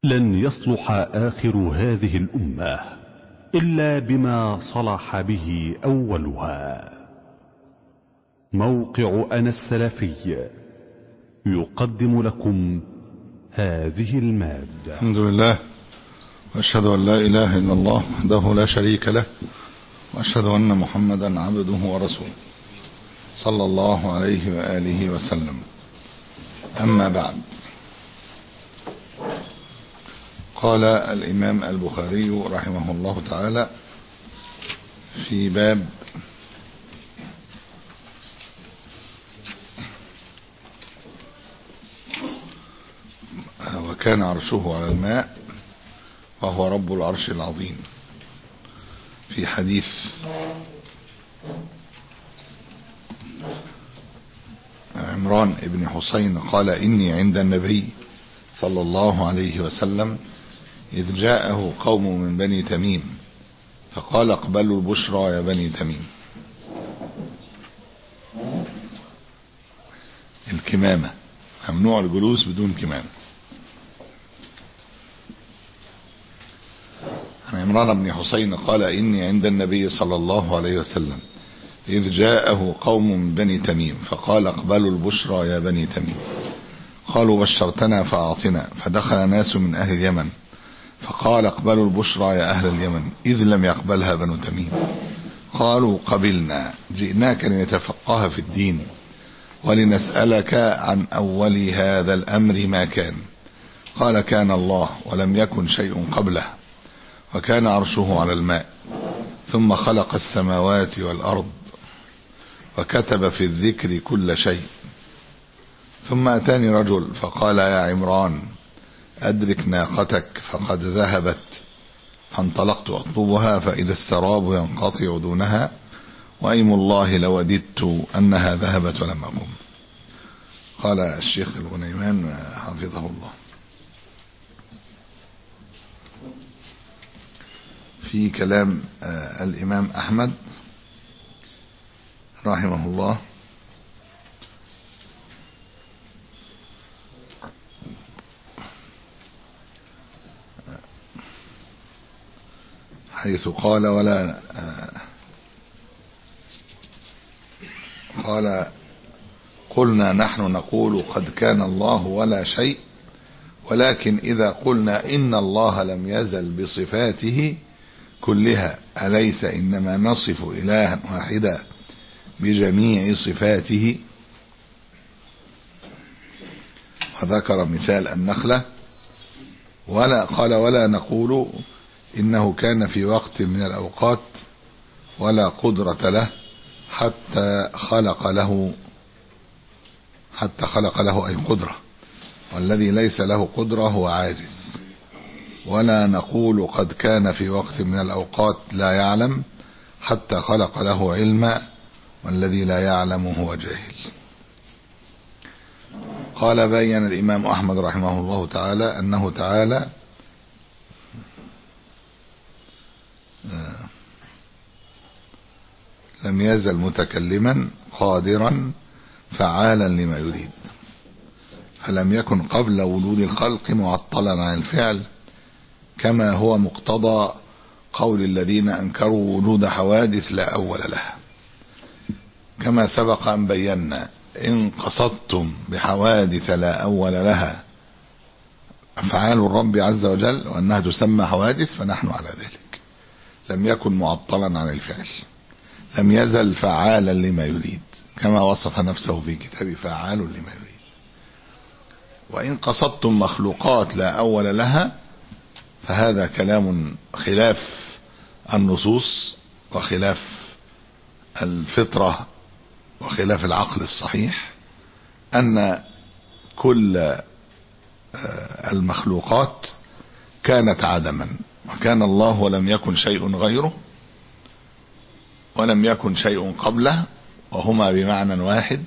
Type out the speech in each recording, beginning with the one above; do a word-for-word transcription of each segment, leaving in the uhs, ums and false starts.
لن يصلح آخر هذه الأمة إلا بما صلح به أولها. موقع أنا السلفي يقدم لكم هذه المادة. الحمد لله، وأشهد أن لا إله إلا الله وحده لا شريك له، وأشهد أن محمدا عبده ورسوله صلى الله عليه وآله وسلم. أما بعد، قال الإمام البخاري رحمه الله تعالى في باب وكان عرشه على الماء وهو رب العرش العظيم، في حديث عمران بن حسين قال: إني عند النبي صلى الله عليه وسلم إذ جاءه قوم من بني تميم فقال: اقبلوا البشرى يا بني تميم. الكمامة ممنوع الجلوس بدون كمامة. عن عمران بن حسين قال: إني عند النبي صلى الله عليه وسلم إذ جاءه قوم من بني تميم فقال: اقبلوا البشرى يا بني تميم. قالوا: بشرتنا فأعطنا. فدخل ناس من أهل اليمن فقال: اقبلوا البشرى يا أهل اليمن، إذ لم يقبلها بنو تميم. قالوا: قبلنا، جئناك لنتفقه في الدين ولنسألك عن أول هذا الأمر ما كان. قال: كان الله ولم يكن شيء قبله، وكان عرشه على الماء، ثم خلق السماوات والأرض وكتب في الذكر كل شيء. ثم أتاني رجل فقال: يا عمران أدرك ناقتك فقد ذهبت. فانطلقت أطلبها فإذا السراب ينقطع دونها، وأيم الله لوددت أنها ذهبت ولم أقم. قال الشيخ الغنيمان حفظه الله في كلام الإمام أحمد رحمه الله: حيث قال: ولا قال قلنا نحن نقول قد كان الله ولا شيء، ولكن إذا قلنا إن الله لم يزل بصفاته كلها أليس إنما نصف إلها واحدا بجميع صفاته. وذكر مثال النخلة. ولا قال: ولا نقول إنه كان في وقت من الأوقات ولا قدرة له حتى خلق له حتى خلق له أي قدرة، والذي ليس له قدرة هو عاجز. ولا نقول قد كان في وقت من الأوقات لا يعلم حتى خلق له علما، والذي لا يعلم هو جاهل. قال: بين الإمام أحمد رحمه الله تعالى أنه تعالى لم يزل متكلما قادرا فعالا لما يريد، فلم يكن قبل وجود الخلق معطلا عن الفعل، كما هو مقتضى قول الذين أنكروا وجود حوادث لا أول لها. كما سبق أن بينا: إن قصدتم بحوادث لا أول لها أفعال الرب عز وجل وأنها تسمى حوادث فنحن على ذلك. لم يكن معطلا عن الفعل، لم يزل فعالا لما يريد، كما وصف نفسه في كتاب فعال لما يريد. وإن قصدتم مخلوقات لا أول لها فهذا كلام خلاف النصوص وخلاف الفطرة وخلاف العقل الصحيح، أن كل المخلوقات كانت عدما، وكان الله ولم يكن شيء غيره ولم يكن شيء قبله، وهما بمعنى واحد.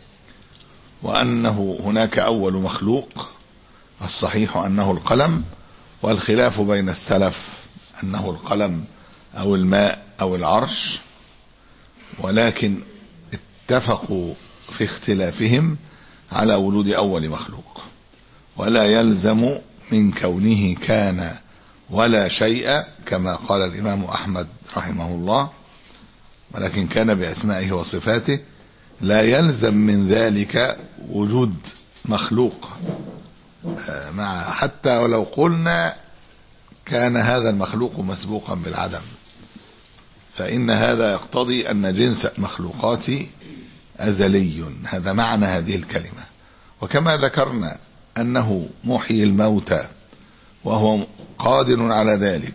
وأنه هناك أول مخلوق الصحيح أنه القلم، والخلاف بين السلف أنه القلم أو الماء أو العرش، ولكن اتفقوا في اختلافهم على وجود أول مخلوق. ولا يلزم من كونه كان ولا شيء كما قال الإمام أحمد رحمه الله، ولكن كان بأسمائه وصفاته، لا يلزم من ذلك وجود مخلوق، مع حتى ولو قلنا كان هذا المخلوق مسبوقا بالعدم، فإن هذا يقتضي أن جنس مخلوقات أزلي. هذا معنى هذه الكلمة. وكما ذكرنا أنه محيي الموتى وهو قادر على ذلك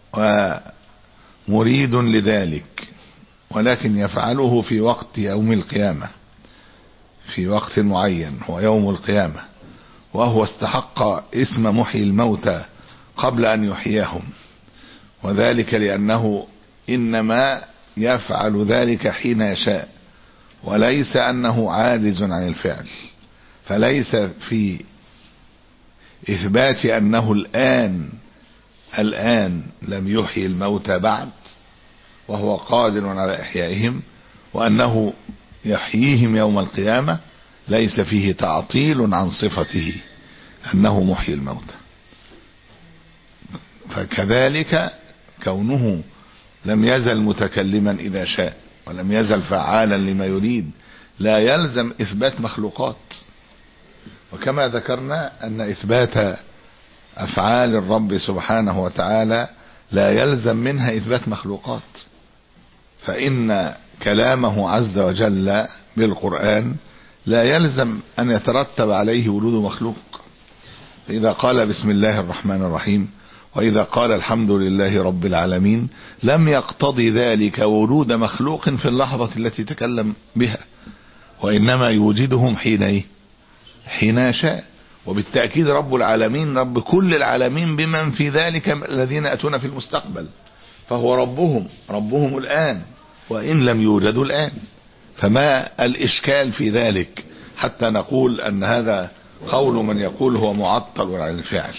ومريد لذلك، ولكن يفعله في وقت يوم القيامة، في وقت معين هو يوم القيامة، وهو استحق اسم محيي الموتى قبل أن يحييهم، وذلك لأنه إنما يفعل ذلك حين يشاء، وليس أنه عاجز عن الفعل. فليس في إثبات أنه الآن الآن لم يحيي الموتى بعد وهو قادر على إحيائهم، وأنه يحييهم يوم القيامة، ليس فيه تعطيل عن صفته أنه محيي الموتى. فكذلك كونه لم يزل متكلما إذا شاء ولم يزل فعالا لما يريد لا يلزم إثبات مخلوقات. وكما ذكرنا أن إثبات أفعال الرب سبحانه وتعالى لا يلزم منها إثبات مخلوقات، فإن كلامه عز وجل بالقرآن لا يلزم أن يترتب عليه وجود مخلوق. فإذا قال بسم الله الرحمن الرحيم وإذا قال الحمد لله رب العالمين لم يقتضي ذلك وجود مخلوق في اللحظة التي تكلم بها، وإنما يوجدهم حين إيه؟ حين يشاء. وبالتأكيد رب العالمين رب كل العالمين بمن في ذلك الذين أتون في المستقبل، فهو ربهم ربهم الآن وإن لم يوجدوا الآن. فما الإشكال في ذلك حتى نقول أن هذا قول من يقول هو معطل عن الفعل؟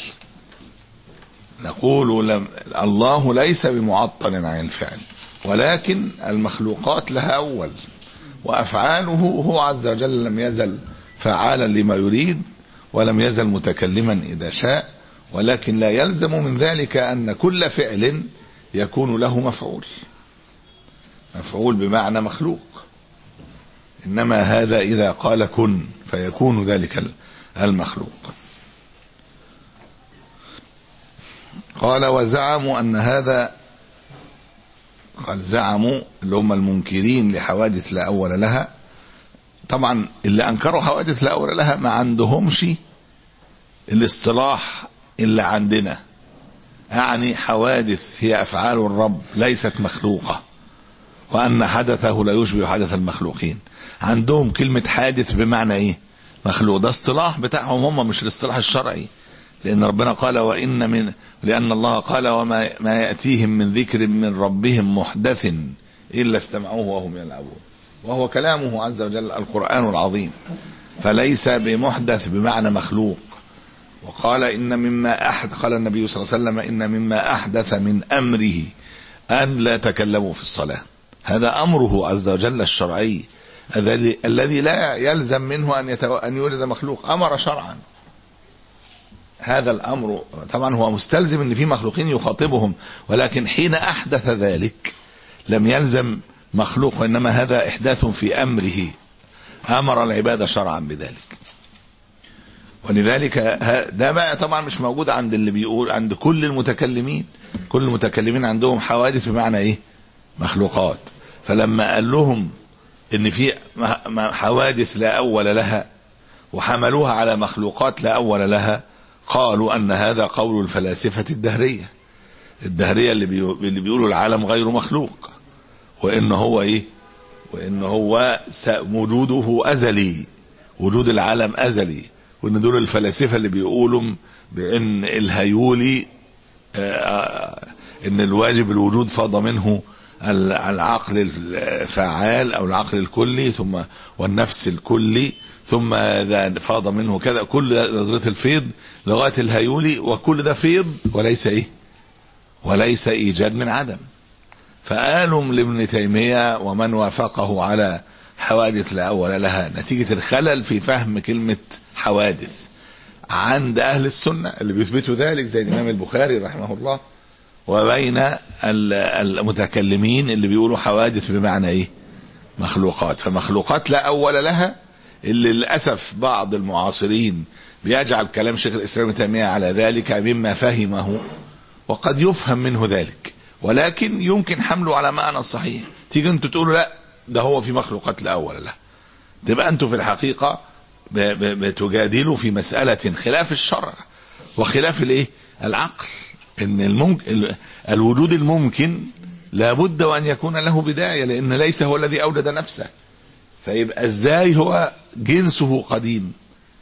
نقول لم الله ليس بمعطل عن الفعل، ولكن المخلوقات لها أول، وأفعاله هو عز وجل لم يزل فعالا لما يريد ولم يزل متكلما إذا شاء، ولكن لا يلزم من ذلك أن كل فعل يكون له مفعول مفعول بمعنى مخلوق، إنما هذا إذا قال كن فيكون ذلك المخلوق. قال وزعموا أن هذا، قال زعموا اللي هم المنكرين لحوادث لا أول لها. طبعا اللي أنكروا حوادث لا أول لها ما عندهمش الاصطلاح اللي عندنا، يعني حوادث هي أفعال الرب ليست مخلوقة، وأن حدثه لا يشبه حدث المخلوقين. عندهم كلمة حادث بمعنى إيه؟ مخلوق. ده اصطلاح بتاعهم هم، مش الاصطلاح الشرعي، لأن ربنا قال وإن من لأن الله قال وما ما يأتيهم من ذكر من ربهم محدث إلا استمعوه وهم يلعبون، وهو كلامه عز وجل القرآن العظيم، فليس بمحدث بمعنى مخلوق. وقال إن مما أحد قال النبي صلى الله عليه وسلم إن مما أحدث من أمره أن لا تكلموا في الصلاة. هذا أمره عز وجل الشرعي الذي لا يلزم منه أن يتو... أن يولد مخلوق، أمر شرعا. هذا الأمر طبعا هو مستلزم أن في مخلوقين يخاطبهم، ولكن حين أحدث ذلك لم يلزم مخلوق، وإنما هذا إحداث في أمره، أمر العبادة شرعا بذلك. ولذلك ده بقى طبعا مش موجود عند اللي بيقول عند كل المتكلمين. كل المتكلمين عندهم حوادث بمعنى ايه؟ مخلوقات. فلما قال لهم ان في حوادث لا اول لها وحملوها على مخلوقات لا اول لها، قالوا ان هذا قول الفلاسفة الدهرية الدهرية اللي, بي... اللي بيقولوا العالم غير مخلوق، وان هو ايه؟ وان هو وجوده ازلي، وجود العالم ازلي. وان دول الفلاسفة اللي بيقولوا بان الهيولي ان الواجب الوجود فاض منه العقل الفعال او العقل الكلي ثم والنفس الكلي ثم فاض منه كذا، كل نظرة الفيض لغاية الهيولي، وكل ده فيض وليس ايه؟ وليس ايجاد من عدم. فقالوا لابن تيمية ومن وافقه على حوادث لا اول لها نتيجة الخلل في فهم كلمة حوادث. عند أهل السنة اللي بيثبتوا ذلك زي الإمام البخاري رحمه الله، وبين المتكلمين اللي بيقولوا حوادث بمعنى إيه؟ مخلوقات. فمخلوقات لا أول لها، اللي للأسف بعض المعاصرين بيجعل كلام شيخ الإسلام ابن تيمية على ذلك مما فهمه، وقد يفهم منه ذلك، ولكن يمكن حمله على معنى صحيح. تيجي انتوا تقولوا لا ده هو في مخلوقات لا أول لها، تبقى انتوا في الحقيقة بتجادلوا في مسألة خلاف الشرع وخلاف الايه العقل. ان الممكن الوجود الممكن لابد وان يكون له بداية، لان ليس هو الذي اوجد نفسه، فيبقى ازاي هو جنسه قديم؟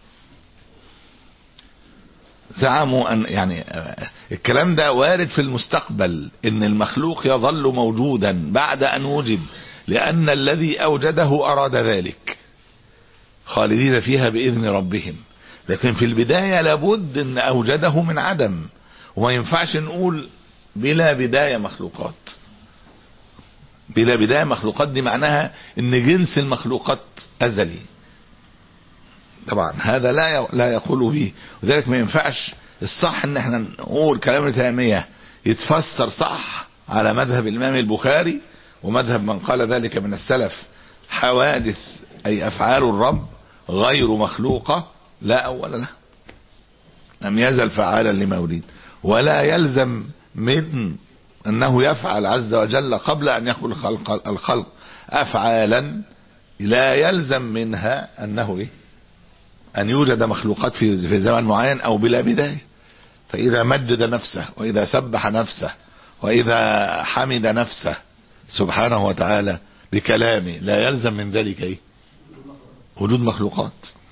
زعموا ان يعني الكلام ده وارد في المستقبل، ان المخلوق يظل موجودا بعد ان وجد، لان الذي اوجده اراد ذلك، خالدين فيها باذن ربهم. لكن في البداية لابد ان اوجده من عدم، وما ينفعش نقول بلا بداية مخلوقات. بلا بداية مخلوقات دي معناها ان جنس المخلوقات ازلي، طبعا هذا لا لا يقول به. وذلك ما ينفعش الصح ان احنا نقول كلام ابن تيمية يتفسر صح على مذهب الامام البخاري ومذهب من قال ذلك من السلف، حوادث اي افعال الرب غير مخلوقة لا اول لها، لم يزل فعالا لما يريد، ولا يلزم من انه يفعل عز وجل قبل ان يخلق الخلق افعالا، لا يلزم منها انه ايه ان يوجد مخلوقات في في زمن معين او بلا بداية. فاذا مجد نفسه، واذا سبح نفسه، واذا حمد نفسه سبحانه وتعالى بكلامه، لا يلزم من ذلك ايه وجود مخلوقات.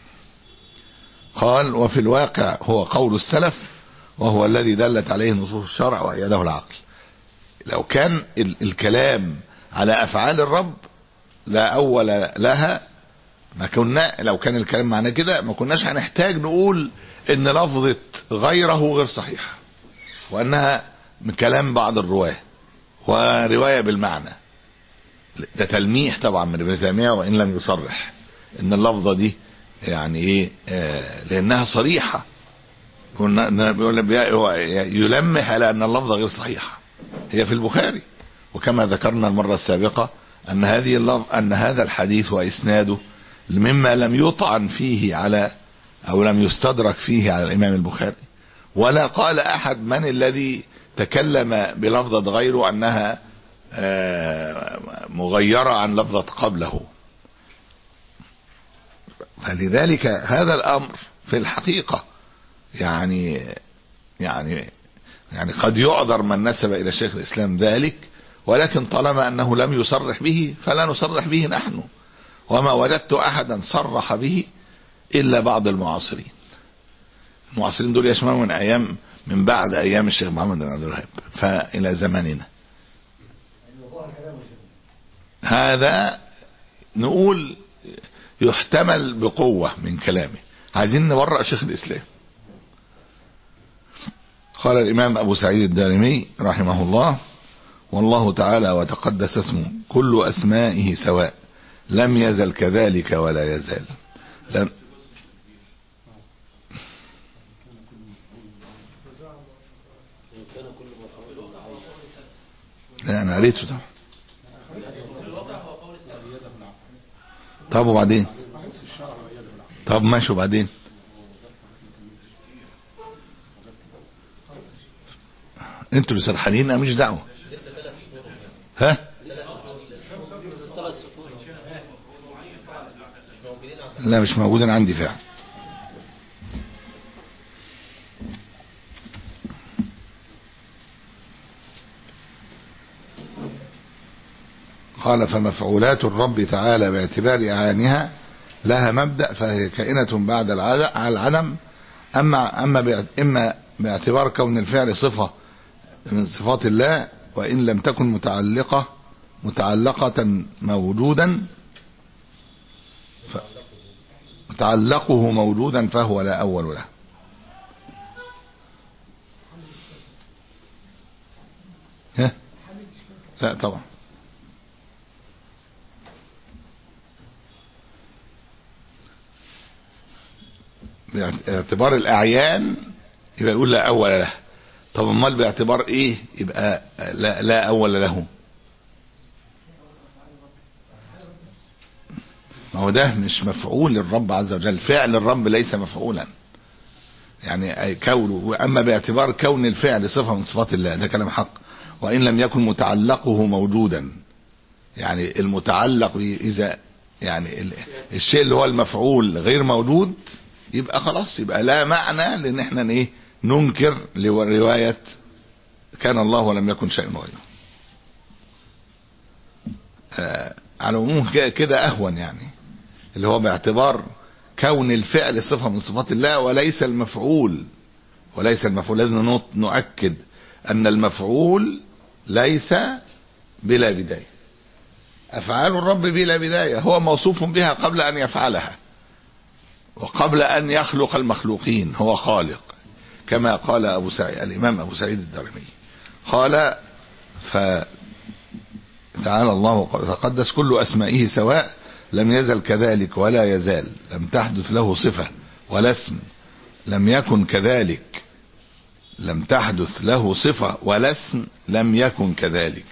قال وفي الواقع هو قول السلف، وهو الذي دلت عليه نصوص الشرع وأيده العقل. لو كان الكلام على أفعال الرب لا أول لها، ما كنا لو كان الكلام معناه كده ما كناش هنحتاج نقول ان لفظة غيره غير صحيحة، وانها من كلام بعض الرواه ورواية بالمعنى. ده تلميح طبعا من ابن تيمية وان لم يصرح ان اللفظة دي يعني ايه آه لانها صريحة، كنا بيقول يلمح على ان اللفظة غير صحيحة. هي في البخاري، وكما ذكرنا المرة السابقة ان هذه اللفظ ان هذا الحديث واسناده مما لم يطعن فيه على او لم يستدرك فيه على الامام البخاري، ولا قال احد من الذي تكلم بلفظة غيره انها مغيرة عن لفظة قبله. فلذلك هذا الامر في الحقيقة يعني يعني يعني قد يعذر من نسب الى شيخ الاسلام ذلك، ولكن طالما انه لم يصرح به فلا نصرح به نحن، وما وجدت احدا صرح به الا بعض المعاصرين. المعاصرين دول يشملوا من ايام من بعد ايام الشيخ محمد بن عبد الوهاب فالى زماننا. هذا نقول يحتمل بقوة من كلامه. عايزين نبرأ شيخ الاسلام. قال الامام ابو سعيد الدارمي رحمه الله: والله تعالى وتقدس اسمه كل اسمائه سواء، لم يزل كذلك ولا يزال. لم لا انا قريته طبعا. طب وبعدين؟ طب ماشي وبعدين؟ انتوا اللي سرحانين انا مش دعوه. ها لا مش موجودين عندي فعلا. قال فمفعولات الرب تعالى باعتبار اعانها لها مبدأ، فهي كائنة بعد العدم، اما اما اما باعتبار كون الفعل صفة من صفات الله، وان لم تكن متعلقة متعلقة موجودا ف متعلقه موجودا فهو لا اول له. ها لا طبعا. باعتبار الأعيان يبقى يقول لا أول له. طب امال باعتبار ايه يبقى لا, لا أول له؟ ما هو ده مش مفعول للرب عز وجل، فعل الرب ليس مفعولا يعني كونه. أما باعتبار كون الفعل صفة من صفات الله ده كلام حق، وإن لم يكن متعلقه موجودا. يعني المتعلق إذا يعني الشيء اللي هو المفعول غير موجود يبقى خلاص، يبقى لا معنى لأن احنا ايه ننكر لرواية كان الله ولم يكن شيء غيره. آه على العموم كده أهون، يعني اللي هو باعتبار كون الفعل صفة من صفات الله وليس المفعول. وليس المفعول لازم نؤكد أن المفعول ليس بلا بداية. أفعال الرب بلا بداية، هو موصوف بها قبل أن يفعلها وقبل أن يخلق المخلوقين، هو خالق كما قال أبو سعيد الإمام أبو سعيد الدارمي قال فتعالى الله تقدس كل أسمائه سواء لم يزل كذلك ولا يزال، لم تحدث له صفة ولا اسم، لم يكن كذلك، لم تحدث له صفة ولا اسم، لم يكن كذلك.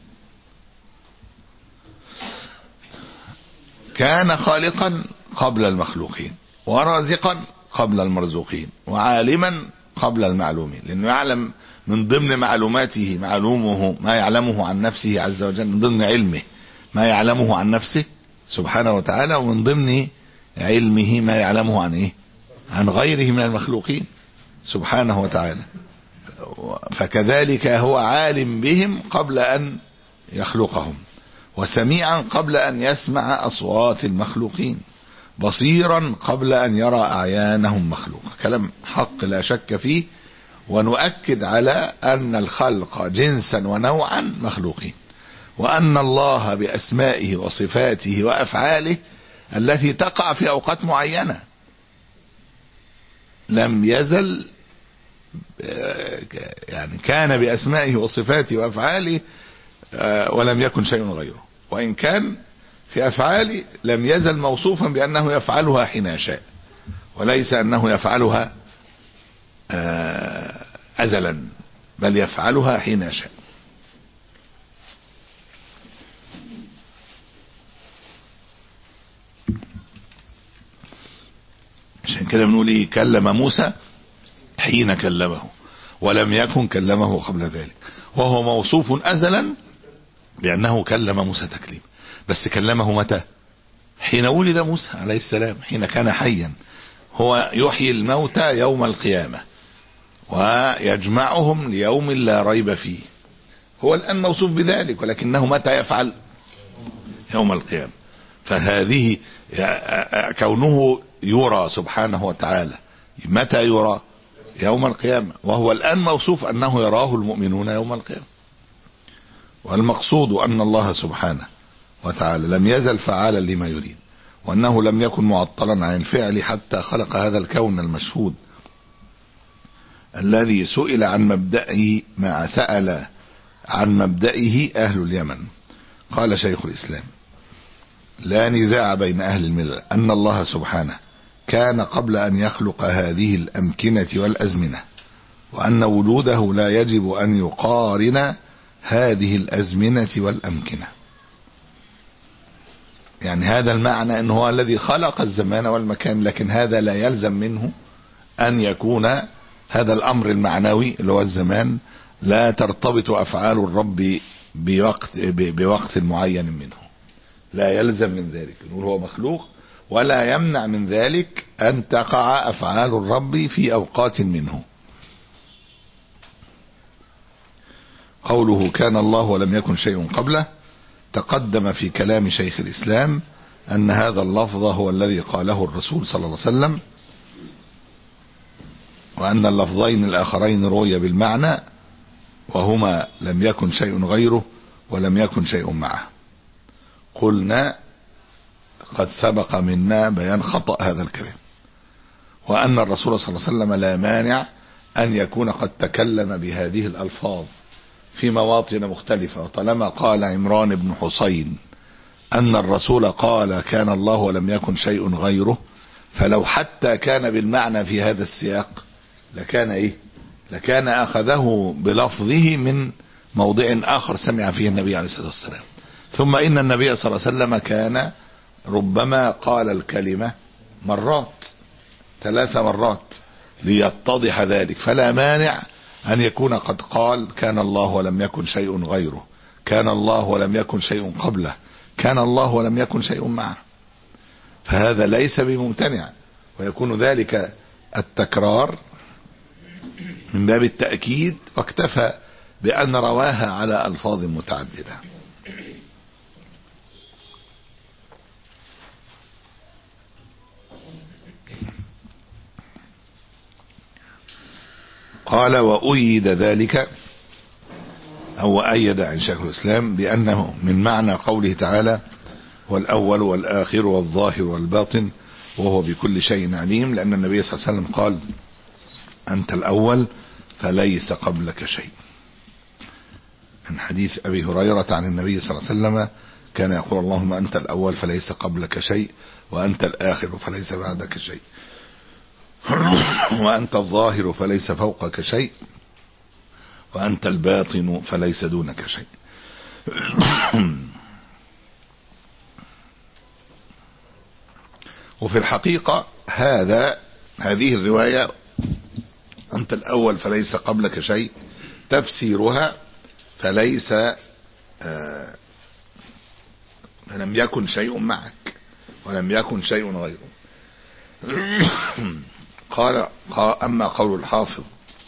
كان خالقا قبل المخلوقين، ورازقا قبل المرزوقين، وعالما قبل المعلومين، لأنه يعلم من ضمن معلوماته معلومه ما يعلمه عن نفسه عز وجل، من ضمن علمه ما يعلمه عن نفسه سبحانه وتعالى، ومن ضمن علمه ما يعلمه عن ايه عن غيره من المخلوقين سبحانه وتعالى. فكذلك هو عالم بهم قبل أن يخلقهم، وسميعا قبل أن يسمع أصوات المخلوقين، بصيرا قبل أن يرى أعيانهم مخلوقة. كلام حق لا شك فيه. ونؤكد على أن الخلق جنسا ونوعا مخلوقين، وأن الله بأسمائه وصفاته وأفعاله التي تقع في أوقات معينة لم يزل، يعني كان بأسمائه وصفاته وأفعاله ولم يكن شيء غيره، وإن كان في أفعاله لم يزل موصوفا بأنه يفعلها حين يشاء، وليس أنه يفعلها أزلا، بل يفعلها حين يشاء. عشان كده بنقول ايه كلم موسى حين كلمه ولم يكن كلمه قبل ذلك، وهو موصوف أزلا بأنه كلم موسى تكليم. بس كلمه متى؟ حين ولد موسى عليه السلام، حين كان حيا. هو يحيي الموتى يوم القيامة ويجمعهم ليوم لا ريب فيه. هو الآن موصوف بذلك، ولكنه متى يفعل؟ يوم القيامة. فهذه كونه يرى سبحانه وتعالى متى يرى؟ يوم القيامة، وهو الآن موصوف أنه يراه المؤمنون يوم القيامة. والمقصود أن الله سبحانه وتعالى لم يزل فعالا لما يريد، وأنه لم يكن معطلا عن الفعل حتى خلق هذا الكون المشهود الذي سئل عن مبدئه ما سأل عن مبدئه أهل اليمن. قال شيخ الإسلام: لا نزاع بين أهل الملة أن الله سبحانه كان قبل أن يخلق هذه الأمكنة والأزمنة، وأن وجوده لا يجب أن يقارن هذه الأزمنة والأمكنة. يعني هذا المعنى أنه هو الذي خلق الزمان والمكان، لكن هذا لا يلزم منه أن يكون هذا الأمر المعنوي اللي هو الزمان لا ترتبط أفعال الرب بوقت, بوقت معين منه، لا يلزم من ذلك. نقول هو مخلوق، ولا يمنع من ذلك أن تقع أفعال الرب في أوقات منه. قوله كان الله ولم يكن شيء قبله، تقدم في كلام شيخ الإسلام أن هذا اللفظ هو الذي قاله الرسول صلى الله عليه وسلم، وأن اللفظين الآخرين روي بالمعنى، وهما لم يكن شيء غيره ولم يكن شيء معه. قلنا قد سبق منا بيان خطأ هذا الكلام، وأن الرسول صلى الله عليه وسلم لا مانع أن يكون قد تكلم بهذه الألفاظ في مواطن مختلفة. وطالما قال عمران بن حسين أن الرسول قال كان الله ولم يكن شيء غيره، فلو حتى كان بالمعنى في هذا السياق لكان ايه لكان اخذه بلفظه من موضع اخر سمع فيه النبي عليه الصلاة والسلام. ثم ان النبي صلى الله عليه وسلم كان ربما قال الكلمة مرات ثلاث مرات ليتضح ذلك، فلا مانع ان يكون قد قال كان الله ولم يكن شيء غيره، كان الله ولم يكن شيء قبله، كان الله ولم يكن شيء معه، فهذا ليس بممتنع، ويكون ذلك التكرار من باب التأكيد، واكتفى بأن رواها على ألفاظ متعددة. قال وأيد ذلك أو أيد عن شيخ الإسلام بأنه من معنى قوله تعالى والأول والآخر والظاهر والباطن وهو بكل شيء عليم، لأن النبي صلى الله عليه وسلم قال أنت الأول فليس قبلك شيء. من حديث أبي هريرة عن النبي صلى الله عليه وسلم كان يقول اللهم أنت الأول فليس قبلك شيء، وأنت الآخر فليس بعدك شيء، وأنت الظاهر فليس فوقك شيء، وأنت الباطن فليس دونك شيء. وفي الحقيقة هذا هذه الرواية أنت الأول فليس قبلك شيء تفسيرها فليس آه فلم يكن شيء معك ولم يكن شيء غيره. قال أما قول الحافظ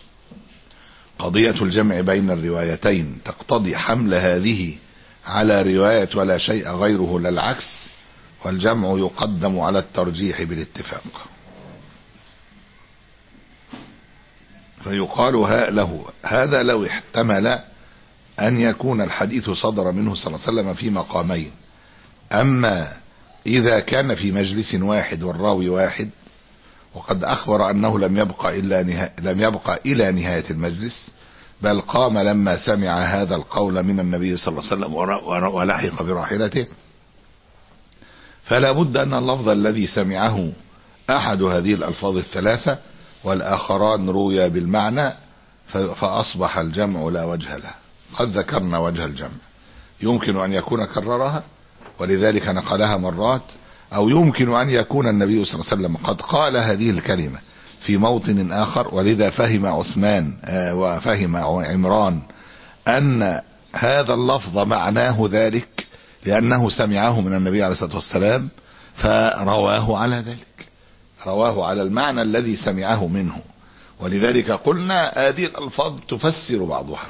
قضية الجمع بين الروايتين تقتضي حمل هذه على رواية ولا شيء غيره لا العكس، والجمع يقدم على الترجيح بالاتفاق. فيقال له هذا لو احتمل أن يكون الحديث صدر منه صلى الله عليه وسلم في مقامين، أما إذا كان في مجلس واحد والراوي واحد وقد أخبر أنه لم يبقى إلا نها... لم يبقى إلى نهاية المجلس، بل قام لما سمع هذا القول من النبي صلى الله عليه وسلم ولحق براحلته، فلا بد أن اللفظ الذي سمعه أحد هذه الألفاظ الثلاثة والآخران رويا بالمعنى، فأصبح الجمع لا وجه له. قد ذكرنا وجه الجمع، يمكن أن يكون كررها ولذلك نقلها مرات، أو يمكن أن يكون النبي صلى الله عليه وسلم قد قال هذه الكلمة في موطن آخر، ولذا فهم عثمان وفهم عمران أن هذا اللفظ معناه ذلك لأنه سمعه من النبي عليه الصلاة والسلام فرواه على ذلك، رواه على المعنى الذي سمعه منه. ولذلك قلنا هذه الألفاظ تفسر بعضها.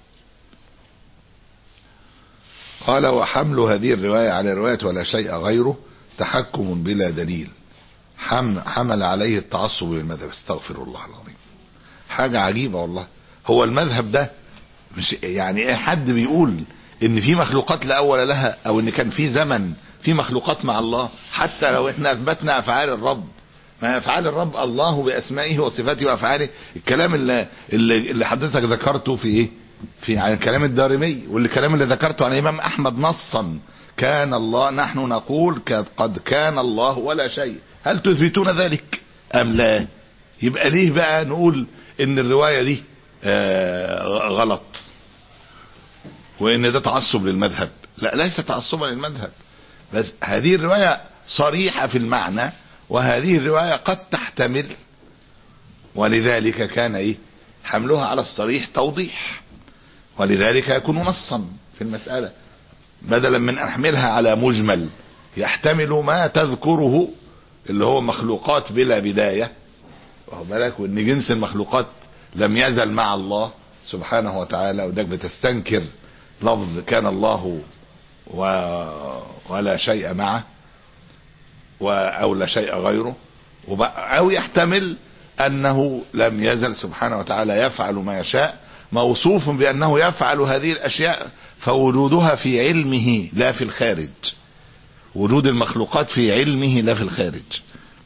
قال وحمل هذه الرواية على رواية ولا شيء غيره تحكم بلا دليل، حمل عليه التعصب بالمذهب. استغفر الله العظيم، حاجة عجيبة والله. هو المذهب ده مش يعني ايه حد بيقول ان في مخلوقات لا اول لها، او ان كان في زمن في مخلوقات مع الله؟ حتى لو احنا اثبتنا افعال الرب، ما افعال الرب الله باسمائه وصفاته وافعاله. الكلام اللي اللي, اللي حضرتك ذكرته في ايه في عن كلام الدارمي، والكلام اللي ذكرته عن الامام احمد نصا كان الله، نحن نقول قد كان الله ولا شيء، هل تثبتون ذلك ام لا؟ يبقى ليه بقى نقول ان الرواية دي آه غلط وان ده تعصب للمذهب؟ لا، ليس تعصبا للمذهب، بس هذه الرواية صريحة في المعنى، وهذه الرواية قد تحتمل، ولذلك كان ايه حملها على الصريح توضيح، ولذلك يكون نصا في المسألة، بدلا من ان احملها على مجمل يحتمل ما تذكره اللي هو مخلوقات بلا بداية، واخد بالك، وان جنس المخلوقات لم يزل مع الله سبحانه وتعالى، ودك بتستنكر لفظ كان الله و... ولا شيء معه و... او لا شيء غيره، وب... او يحتمل انه لم يزل سبحانه وتعالى يفعل ما يشاء، موصوف بانه يفعل هذه الاشياء، فوجودها في علمه لا في الخارج، وجود المخلوقات في علمه لا في الخارج.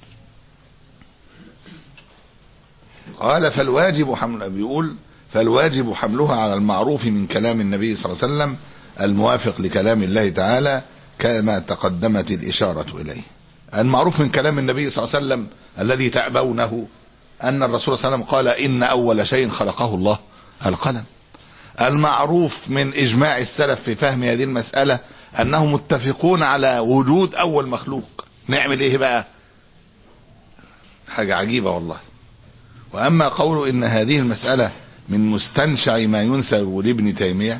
قال فالواجب حمل بيقول فالواجب حملها على المعروف من كلام النبي صلى الله عليه وسلم الموافق لكلام الله تعالى كما تقدمت الإشارة إليه. المعروف من كلام النبي صلى الله عليه وسلم الذي تأبونه أن الرسول صلى الله عليه وسلم قال إن أول شيء خلقه الله القلم. المعروف من إجماع السلف في فهم هذه المسألة أنهم متفقون على وجود أول مخلوق. نعمل إيه بقى؟ حاجة عجيبة والله. وأما قوله إن هذه المسألة من مستنشع ما ينسب لابن تيمية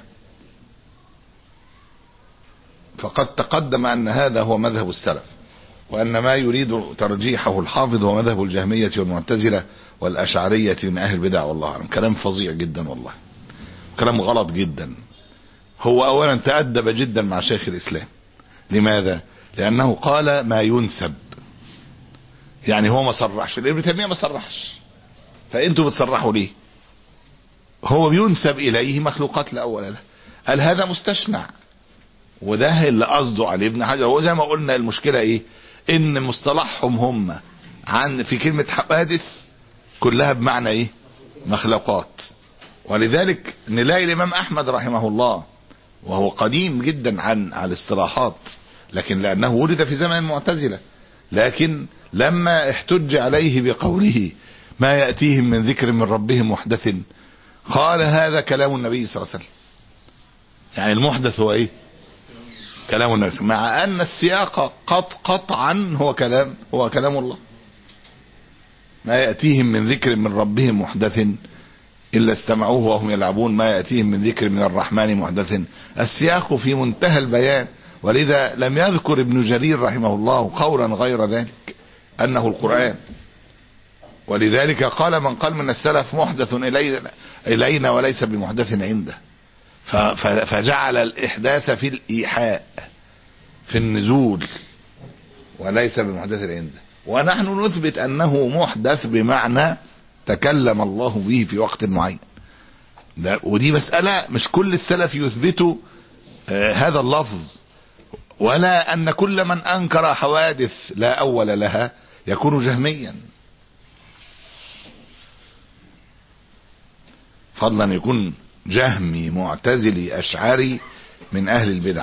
فقد تقدم أن هذا هو مذهب السلف، وأن ما يريد ترجيحه الحافظ هو مذهب الجهمية والمعتزلة والأشعرية من أهل البدع. والله أعلم. كلام فظيع جدا والله، كلام غلط جدا. هو أولا تأدب جدا مع شيخ الإسلام. لماذا؟ لأنه قال ما ينسب، يعني هو ما صرحش. ابن تيمية ما صرحش، فأنتوا بتصرحوا ليه؟ هو بينسب إليه مخلوقات لا أول له. قال هذا مستشنع، وده اللي قصده عليه ابن حجر. هو زي ما قلنا المشكلة ايه؟ ان مصطلحهم هم عن في كلمة حوادث كلها بمعنى ايه؟ مخلوقات. ولذلك نلاقي الامام احمد رحمه الله وهو قديم جدا عن على الاصطلاحات، لكن لانه ولد في زمن المعتزلة، لكن لما احتج عليه بقوله ما يأتيهم من ذكر من ربهم محدث قال هذا كلام النبي صلى الله عليه وسلم. يعني المحدث هو ايه؟ كلام الناس، مع ان السياق قط قطعا هو كلام هو كلام الله. ما يأتيهم من ذكر من ربهم محدث الا استمعوه وهم يلعبون، ما يأتيهم من ذكر من الرحمن محدث. السياق في منتهى البيان، ولذا لم يذكر ابن جرير رحمه الله قولا غير ذلك انه القرآن. ولذلك قال من قال من السلف محدث الينا وليس بمحدث عنده، فجعل الإحداث في الإيحاء في النزول وليس بمحدث عنده. ونحن نثبت أنه محدث بمعنى تكلم الله به في وقت معين. ودي مسألة مش كل السلف يثبتوا آه هذا اللفظ، ولا أن كل من أنكر حوادث لا أول لها يكون جهميا، فضلا يكون جهمي معتزلي أشعري من أهل البدع.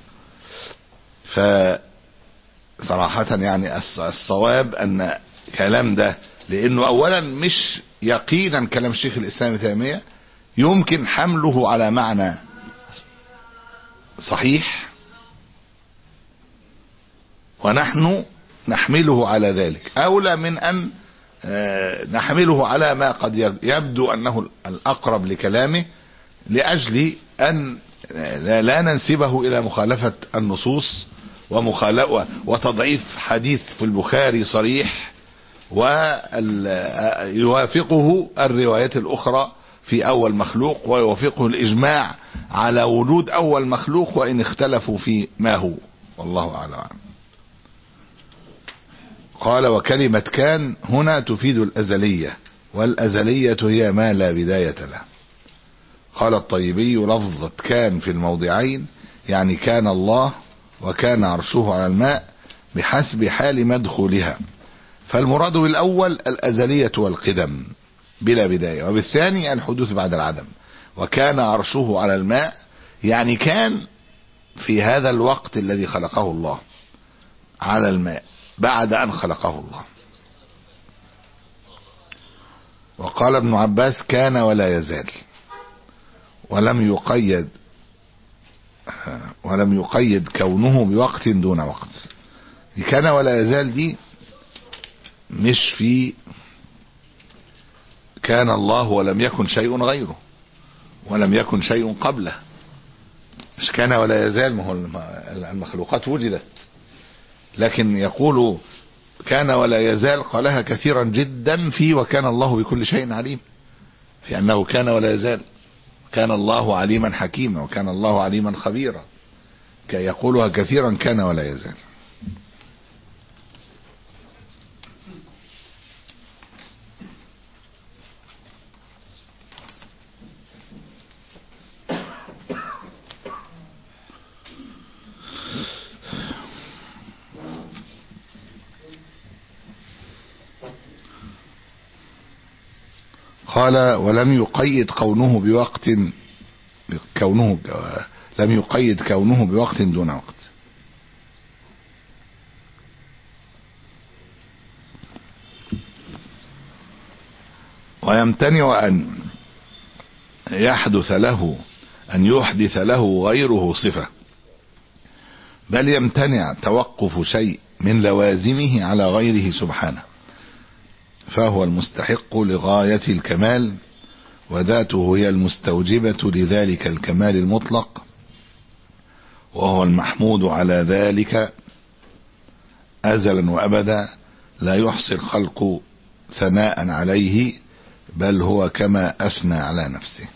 فصراحة يعني الصواب أن كلام ده، لأنه أولا مش يقينا كلام الشيخ الإسلام ابن تيمية، يمكن حمله على معنى صحيح ونحن نحمله على ذلك، أولى من أن نحمله على ما قد يبدو أنه الأقرب لكلامه، لأجل أن لا ننسبه إلى مخالفة النصوص ومخالفة وتضعيف حديث في البخاري صريح ويوافقه الروايات الأخرى في أول مخلوق، ويوافقه الإجماع على وجود أول مخلوق وإن اختلفوا في ما هو، والله أعلم. قال وكلمة كان هنا تفيد الأزلية، والأزلية هي ما لا بداية له. قال الطيبي لفظة كان في الموضعين يعني كان الله وكان عرشه على الماء بحسب حال مدخولها، فالمراد بالأول الأزلية والقدم بلا بداية، وبالثاني الحدوث بعد العدم. وكان عرشه على الماء يعني كان في هذا الوقت الذي خلقه الله على الماء بعد أن خلقه الله. وقال ابن عباس كان ولا يزال، ولم يقيد ولم يقيد كونه بوقت دون وقت. كان ولا يزال دي مش في كان الله ولم يكن شيء غيره ولم يكن شيء قبله، مش كان ولا يزال، ما هو المخلوقات وجدت، لكن يقول كان ولا يزال قالها كثيرا جدا في وكان الله بكل شيء عليم، في أنه كان ولا يزال، كان الله عليما حكيما وكان الله عليما خبيرا، يقولها كثيرا كان ولا يزال. قال ولم يقيد كونه بوقت كونه لم يقيد كونه بوقت دون وقت. ويمتنع أن يحدث له أن يحدث له غيره صفة، بل يمتنع توقف شيء من لوازمه على غيره سبحانه، فهو المستحق لغاية الكمال، وذاته هي المستوجبة لذلك الكمال المطلق، وهو المحمود على ذلك أزلا وأبدا، لا يحصي الخلق ثناء عليه، بل هو كما أثنى على نفسه.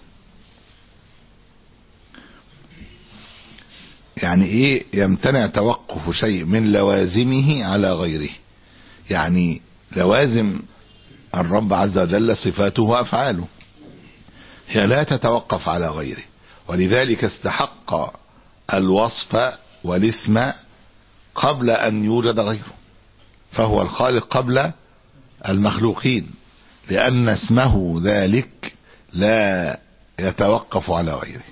يعني ايه يمتنع توقف شيء من لوازمه على غيره؟ يعني لوازم الرب عز وجل صفاته وأفعاله هي لا تتوقف على غيره، ولذلك استحق الوصف والاسم قبل أن يوجد غيره، فهو الخالق قبل المخلوقين، لأن اسمه ذلك لا يتوقف على غيره،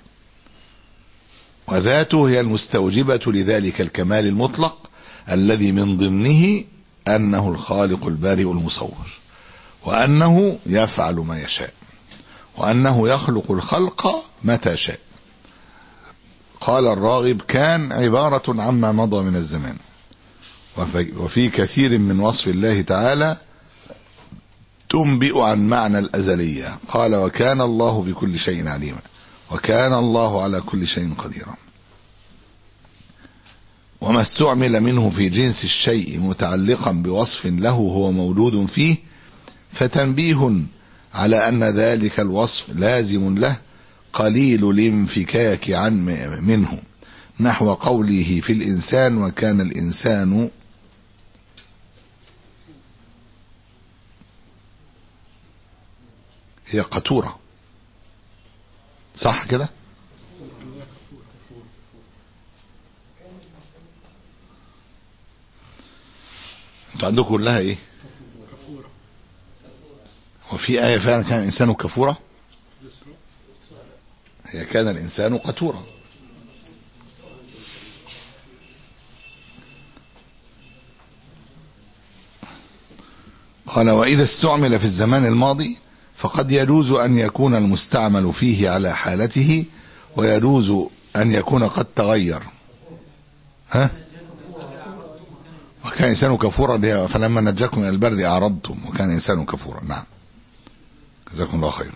وذاته هي المستوجبة لذلك الكمال المطلق الذي من ضمنه أنه الخالق البارئ المصور، وأنه يفعل ما يشاء، وأنه يخلق الخلق متى شاء. قال الراغب: كان عبارة عما مضى من الزمان، وفي كثير من وصف الله تعالى تنبئ عن معنى الأزلية. قال: وكان الله بكل شيء عليما، وكان الله على كل شيء قديرا. وما استعمل منه في جنس الشيء متعلقا بوصف له هو موجود فيه، فتنبيه على أن ذلك الوصف لازم له قليل الانفكاك عن منه، نحو قوله في الإنسان: وكان الإنسان هي قتورة، صح كده؟ انتوا عندكم كلها ايه؟ وفي آية فعلا كان الإنسان كفورة، هي كان الإنسان قتورا. قال: وإذا استعمل في الزمان الماضي فقد يجوز أن يكون المستعمل فيه على حالته، ويجوز أن يكون قد تغير. ها؟ وكان إنسان كفورا، فلما نجاكم من البر أعرضتم، وكان إنسان كفورا. نعم، جزاكم الله خير.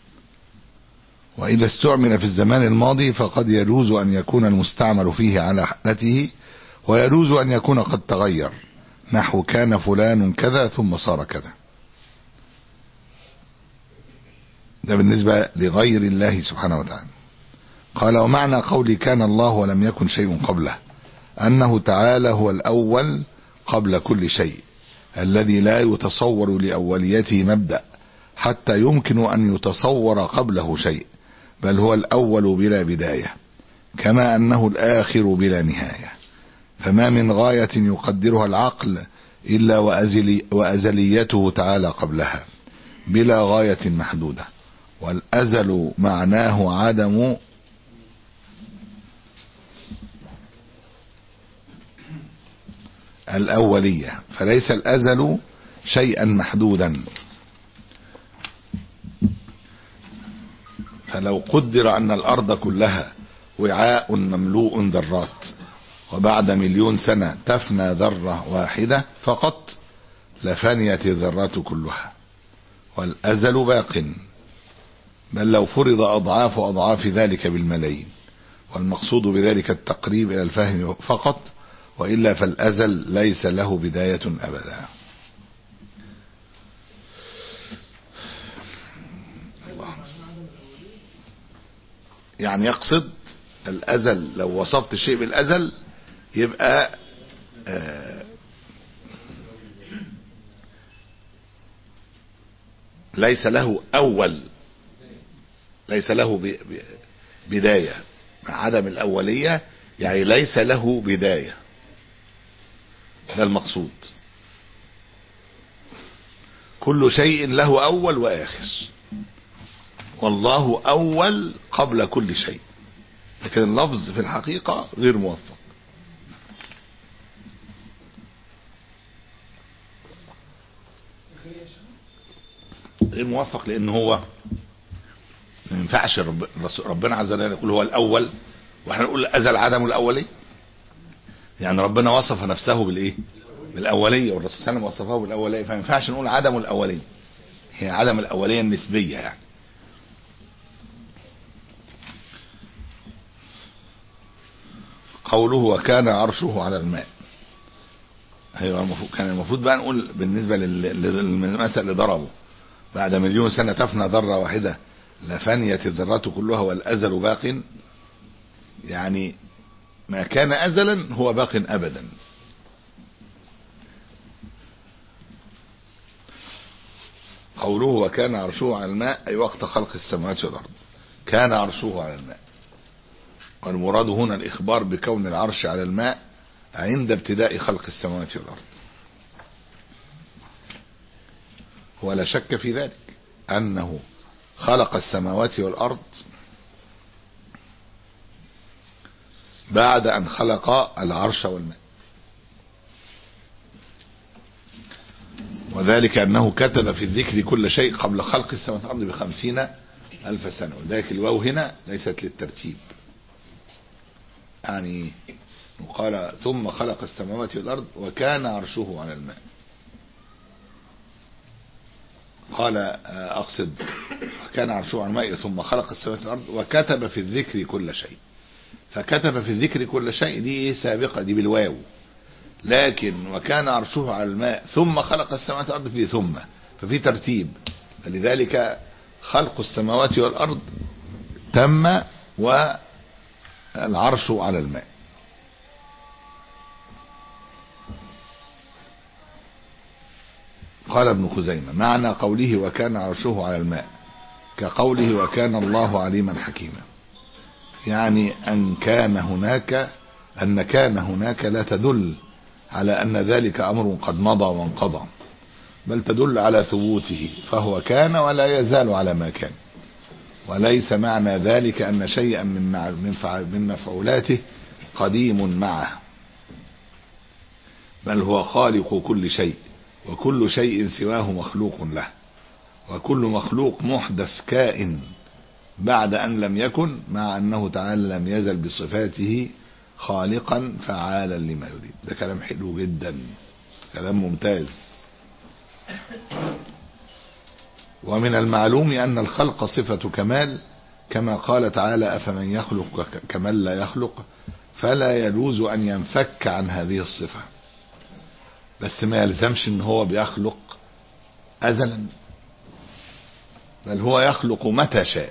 وإذا استعمل في الزمان الماضي فقد يجوز أن يكون المستعمل فيه على حالته، ويجوز أن يكون قد تغير، نحو كان فلان كذا ثم صار كذا. ده بالنسبة لغير الله سبحانه وتعالى. قال: ومعنى قولي كان الله ولم يكن شيء قبله أنه تعالى هو الأول قبل كل شيء، الذي لا يتصور لأوليته مبدأ حتى يمكن أن يتصور قبله شيء، بل هو الأول بلا بداية، كما أنه الآخر بلا نهاية، فما من غاية يقدرها العقل إلا وأزلي وأزليته تعالى قبلها بلا غاية محدودة. والأزل معناه عدم الأولية، فليس الأزل شيئا محدودا. فلو قدر أن الأرض كلها وعاء مملوء ذرات، وبعد مليون سنة تفنى ذرة واحدة فقط، لفنيت الذرات كلها، والأزل باق، بل لو فرض أضعاف أضعاف ذلك بالملايين، والمقصود بذلك التقريب إلى الفهم فقط، وإلا فالأزل ليس له بداية أبدا. يعني يقصد الأزل، لو وصفت الشيء بالأزل يبقى آه ليس له أول، ليس له بداية، مع عدم الأولية يعني ليس له بداية، ده المقصود. كل شيء له أول وآخر، والله أول قبل كل شيء، لكن اللفظ في الحقيقة غير موفق. غير موفق، لان هو ما ينفعش رب ربنا عز وجل يقول هو الاول واحنا نقول ازل عدم الاوليه. يعني ربنا وصف نفسه بالايه؟ بالاوليه، والرسول صلى الله عليه وسلم وصفه بالاوليه، فما ينفعش نقول عدم الاوليه، هي عدم الاوليه النسبيه يعني. قوله وكان عرشه على الماء، هي المفروض كان المفروض بقى نقول بالنسبه للمثل اللي ضربه بعد مليون سنه تفنى ذره واحده لفنيت الذرات كلها والازل باق، يعني ما كان ازلا هو باق ابدا. قوله وكان عرشه على الماء اي وقت خلق السماوات والارض كان عرشه على الماء، والمراد هنا الاخبار بكون العرش على الماء عند ابتداء خلق السماوات والارض. ولا شك في ذلك انه خلق السماوات والارض بعد ان خلق العرش والماء، وذلك انه كتب في الذكر كل شيء قبل خلق السماوات والارض بخمسين الف سنة، وذلك الواو هنا ليست للترتيب، يعني قال ثم خلق السماوات والارض وكان عرشه على الماء. قال اقصد كان عرشه على الماء ثم خلق السماوات والارض وكتب في الذكر كل شيء، فكتب في الذكر كل شيء دي سابقة دي بالواو، لكن وكان عرشه على الماء ثم خلق السماوات والارض في ثم، ففي ترتيب، فلذلك خلق السماوات والارض تم والعرش على الماء. قال ابن خزيمة معنى قوله وكان عرشه على الماء كقوله وكان الله عليما حكيما، يعني أن كان هناك أن كان هناك لا تدل على أن ذلك أمر قد مضى وانقضى، بل تدل على ثبوته، فهو كان ولا يزال على ما كان، وليس معنى ذلك أن شيئا من من مفعولاته قديم معه، بل هو خالق كل شيء، وكل شيء سواه مخلوق له، وكل مخلوق محدث كائن بعد أن لم يكن، مع أنه تعالى لم يزل بصفاته خالقا فعالا لما يريد. ده كلام حلو جدا، كلام ممتاز. ومن المعلوم أن الخلق صفة كمال، كما قال تعالى أفمن يخلق كمن لا يخلق، فلا يجوز أن ينفك عن هذه الصفة، بس ما يلزمش ان هو بيخلق ازلا، بل هو يخلق متى شاء،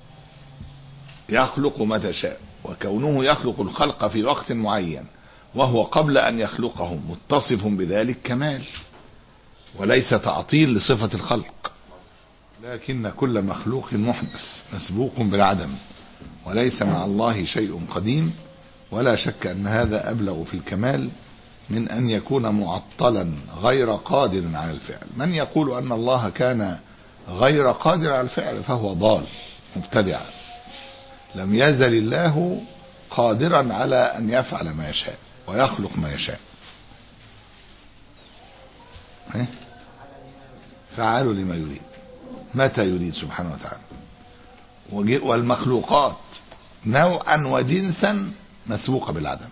يخلق متى شاء، وكونه يخلق الخلق في وقت معين وهو قبل ان يخلقه متصف بذلك كمال، وليس تعطيل لصفة الخلق، لكن كل مخلوق محدث مسبوق بالعدم، وليس مع الله شيء قديم، ولا شك ان هذا ابلغ في الكمال من أن يكون معطلا غير قادر على الفعل. من يقول أن الله كان غير قادر على الفعل فهو ضال مبتدع، لم يزل الله قادرا على أن يفعل ما يشاء ويخلق ما يشاء. فعال لما يريد متى يريد سبحانه وتعالى. والمخلوقات نوعا وجنسا مسبوقة بالعدم،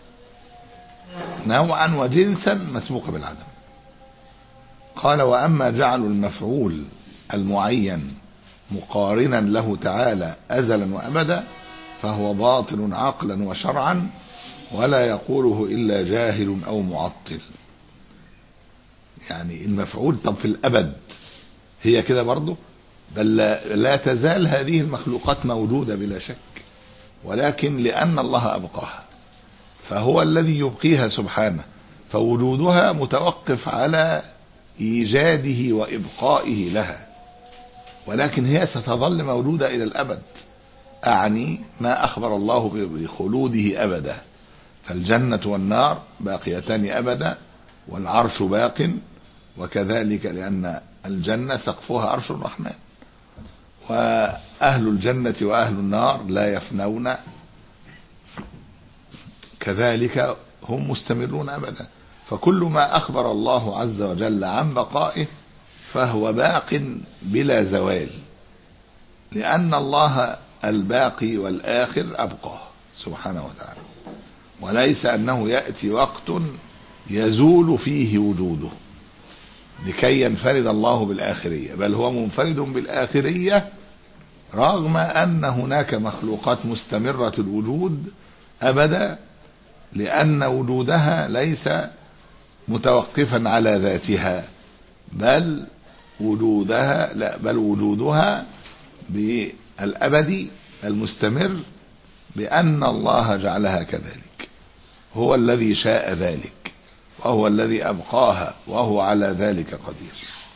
نوعا وجنسا مسبوق بالعدم. قال وأما جعل المفعول المعين مقارنا له تعالى أزلا وأبدا فهو باطل عقلا وشرعا، ولا يقوله إلا جاهل أو معطل. يعني المفعول طب في الأبد هي كده برضه، بل لا, لا تزال هذه المخلوقات موجودة بلا شك، ولكن لأن الله أبقاها فهو الذي يبقيها سبحانه، فوجودها متوقف على إيجاده وإبقائه لها، ولكن هي ستظل موجودة إلى الأبد، أعني ما أخبر الله بخلوده أبدا، فالجنة والنار باقيتان أبدا، والعرش باق، وكذلك لأن الجنة سقفها عرش الرحمن، وأهل الجنة وأهل النار لا يفنون، كذلك هم مستمرون أبدا. فكل ما أخبر الله عز وجل عن بقائه فهو باق بلا زوال، لأن الله الباقي والآخر أبقاه سبحانه وتعالى، وليس أنه يأتي وقت يزول فيه وجوده لكي ينفرد الله بالآخرية، بل هو منفرد بالآخرية رغم أن هناك مخلوقات مستمرة الوجود أبدا، لأن وجودها ليس متوقفا على ذاتها، بل وجودها لا بل وجودها بالأبدي المستمر، بأن الله جعلها كذلك، هو الذي شاء ذلك، وهو الذي أبقاها، وهو على ذلك قدير.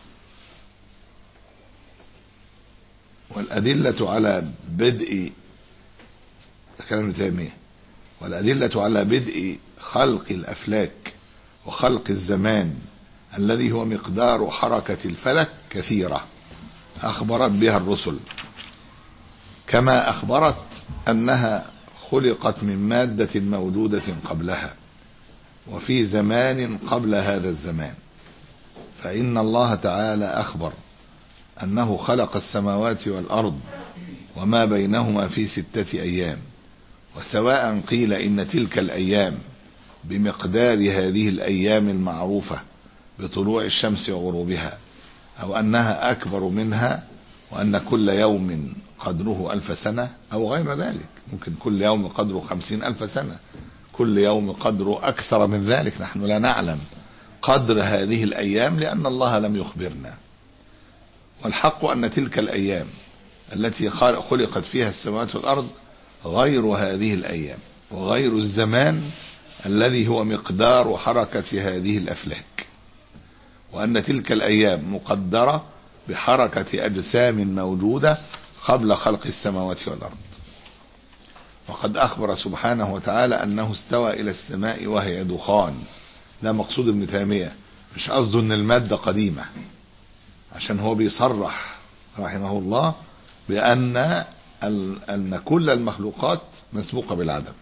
والأدلة على بدء كلام ابن تيمية والأدلة على بدء خلق الأفلاك وخلق الزمان الذي هو مقدار حركة الفلك كثيرة أخبرت بها الرسل، كما أخبرت أنها خلقت من مادة موجودة قبلها وفي زمان قبل هذا الزمان. فإن الله تعالى أخبر أنه خلق السماوات والأرض وما بينهما في ستة أيام، وسواء قيل إن تلك الأيام بمقدار هذه الأيام المعروفة بطلوع الشمس وغروبها، أو أنها أكبر منها وأن كل يوم قدره ألف سنة، أو غير ذلك، ممكن كل يوم قدره خمسين ألف سنة، كل يوم قدره أكثر من ذلك، نحن لا نعلم قدر هذه الأيام لأن الله لم يخبرنا. والحق أن تلك الأيام التي خلقت فيها السماوات والأرض غير هذه الأيام وغير الزمان الذي هو مقدار حركة هذه الأفلاك، وأن تلك الأيام مقدرة بحركة أجسام موجودة قبل خلق السماوات والأرض. وقد أخبر سبحانه وتعالى أنه استوى إلى السماء وهي دخان. لا مقصود ابن تيمية، مش قصده أن المادة قديمة، عشان هو بيصرح رحمه الله بأن أن كل المخلوقات مسبوقة بالعدم،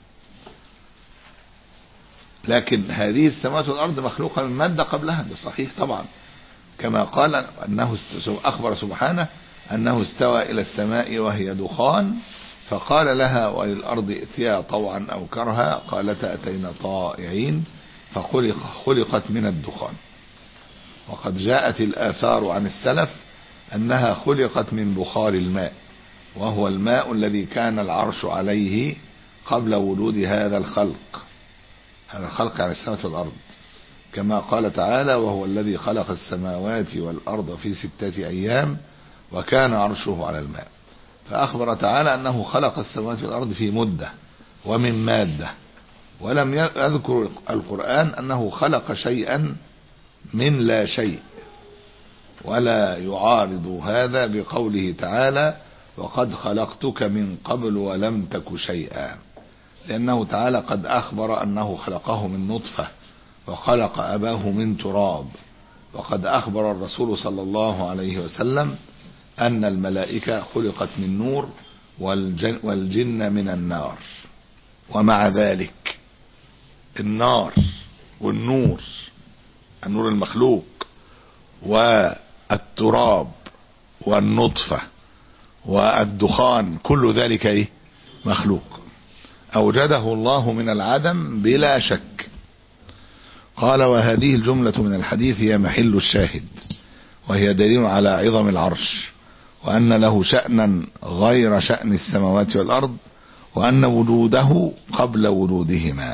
لكن هذه السماوات والأرض مخلوقة من مادة قبلها، ده صحيح طبعا، كما قال أنه أخبر سبحانه أنه استوى إلى السماء وهي دخان فقال لها وللأرض ائتيا طوعا أو كرها قالتا أتينا طائعين فخلقت من الدخان. وقد جاءت الآثار عن السلف أنها خلقت من بخار الماء، وهو الماء الذي كان العرش عليه قبل وجود هذا الخلق، هذا الخلق على السماوات والأرض، كما قال تعالى وهو الذي خلق السماوات والأرض في ستة أيام وكان عرشه على الماء. فأخبر تعالى أنه خلق السماوات والأرض في مدة ومن مادة، ولم يذكر القرآن أنه خلق شيئا من لا شيء، ولا يعارض هذا بقوله تعالى وقد خلقتك من قبل ولم تك شيئا، لأنه تعالى قد أخبر أنه خلقه من نطفة وخلق أباه من تراب. وقد أخبر الرسول صلى الله عليه وسلم أن الملائكة خلقت من نور والجن, والجن من النار. ومع ذلك النار والنور، النور المخلوق والتراب والنطفة والدخان، كل ذلك ايه؟ مخلوق أوجده الله من العدم بلا شك. قال وهذه الجملة من الحديث هي محل الشاهد، وهي دليل على عظم العرش، وأن له شأنا غير شأن السماوات والأرض، وأن وجوده قبل وجودهما.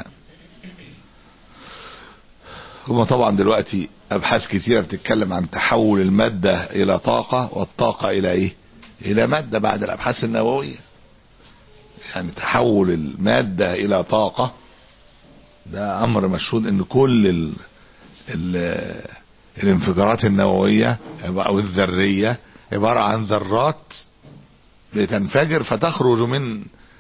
ثم طبعا دلوقتي أبحاث كثيرة بتتكلم عن تحول المادة إلى طاقة، والطاقة إلى إيه؟ إلى مادة بعد الأبحاث النووية. يعني تحول المادة إلى طاقة ده أمر مشهود، إن كل ال ال الانفجارات النووية أو الذرية عبارة عن ذرات بتنفجر فتخرج من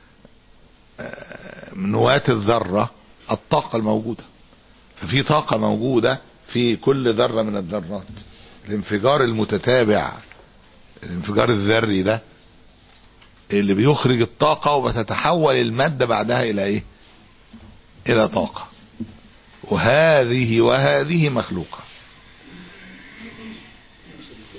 نواة الذرة الطاقة الموجودة. ففي طاقة موجودة في كل ذرة من الذرات. الانفجار المتتابع، الانفجار الذري ده اللي بيخرج الطاقة وبتتحول المادة بعدها إلى إيه؟ إلى طاقة. وهذه وهذه مخلوقة.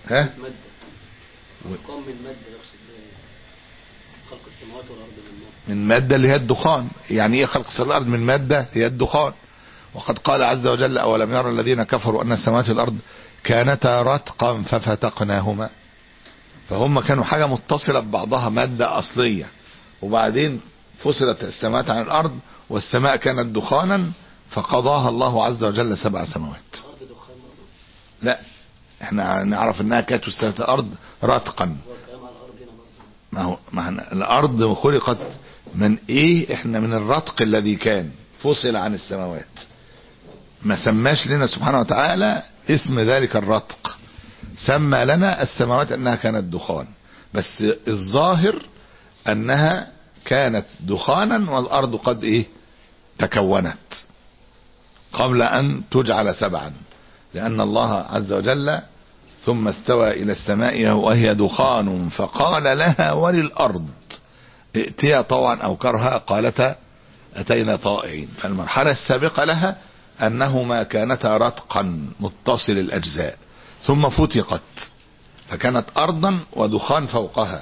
ها مادة قام من مادة يقصد خلق السماوات والأرض من مادة من مادة اللي هي الدخان. يعني ايه خلق السماوات والأرض من مادة؟ هي الدخان. وقد قال عز وجل أولم يرى الذين كفروا أن السماوات والأرض كانتا رتقا ففتقناهما. فهم كانوا حاجة متصلة ببعضها مادة أصلية، وبعدين فصلت السماوات عن الأرض والسماء كانت دخانا فقضاها الله عز وجل سبع سماوات. الأرض دخان برضه؟ لا، احنا نعرف انها كانت والسماوات الأرض رتقا. هو الكلام على الأرض هنا برضه. ما هو ما احنا الأرض خلقت من ايه؟ احنا من الرتق الذي كان فصل عن السماوات. ما سماش لنا سبحانه وتعالى اسم ذلك الرتق، سمى لنا السماوات انها كانت دخان، بس الظاهر انها كانت دخانا والارض قد ايه تكونت قبل ان تجعل سبعا، لان الله عز وجل ثم استوى الى السماء وهي دخان فقال لها وللارض ائتيا طوعا او كرها قالتا اتينا طائعين. فالمرحلة السابقة لها انهما كانتا رتقا متصل الاجزاء ثم فتقت فكانت ارضا ودخان فوقها،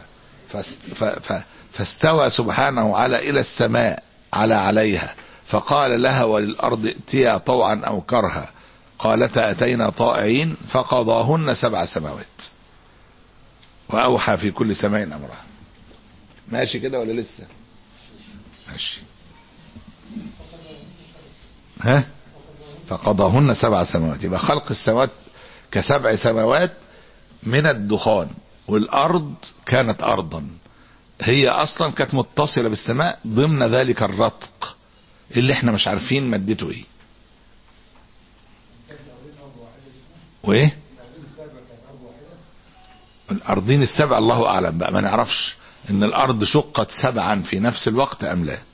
فاستوى سبحانه على الى السماء على عليها فقال لها وللارض ائتيا طوعا او كرها قالتا اتينا طائعين فقضاهن سبع سماوات واوحى في كل سماء امرها. ماشي كده ولا لسه؟ ماشي. ها فقضاهن سبع سماوات. يبقى خلق السماوات كسبع سماوات من الدخان، والارض كانت ارضا هي اصلا كانت متصلة بالسماء ضمن ذلك الرتق اللي احنا مش عارفين مادته ايه. وايه الارضين السبع الله اعلم بقى، ما نعرفش ان الارض شقت سبعا في نفس الوقت ام لا.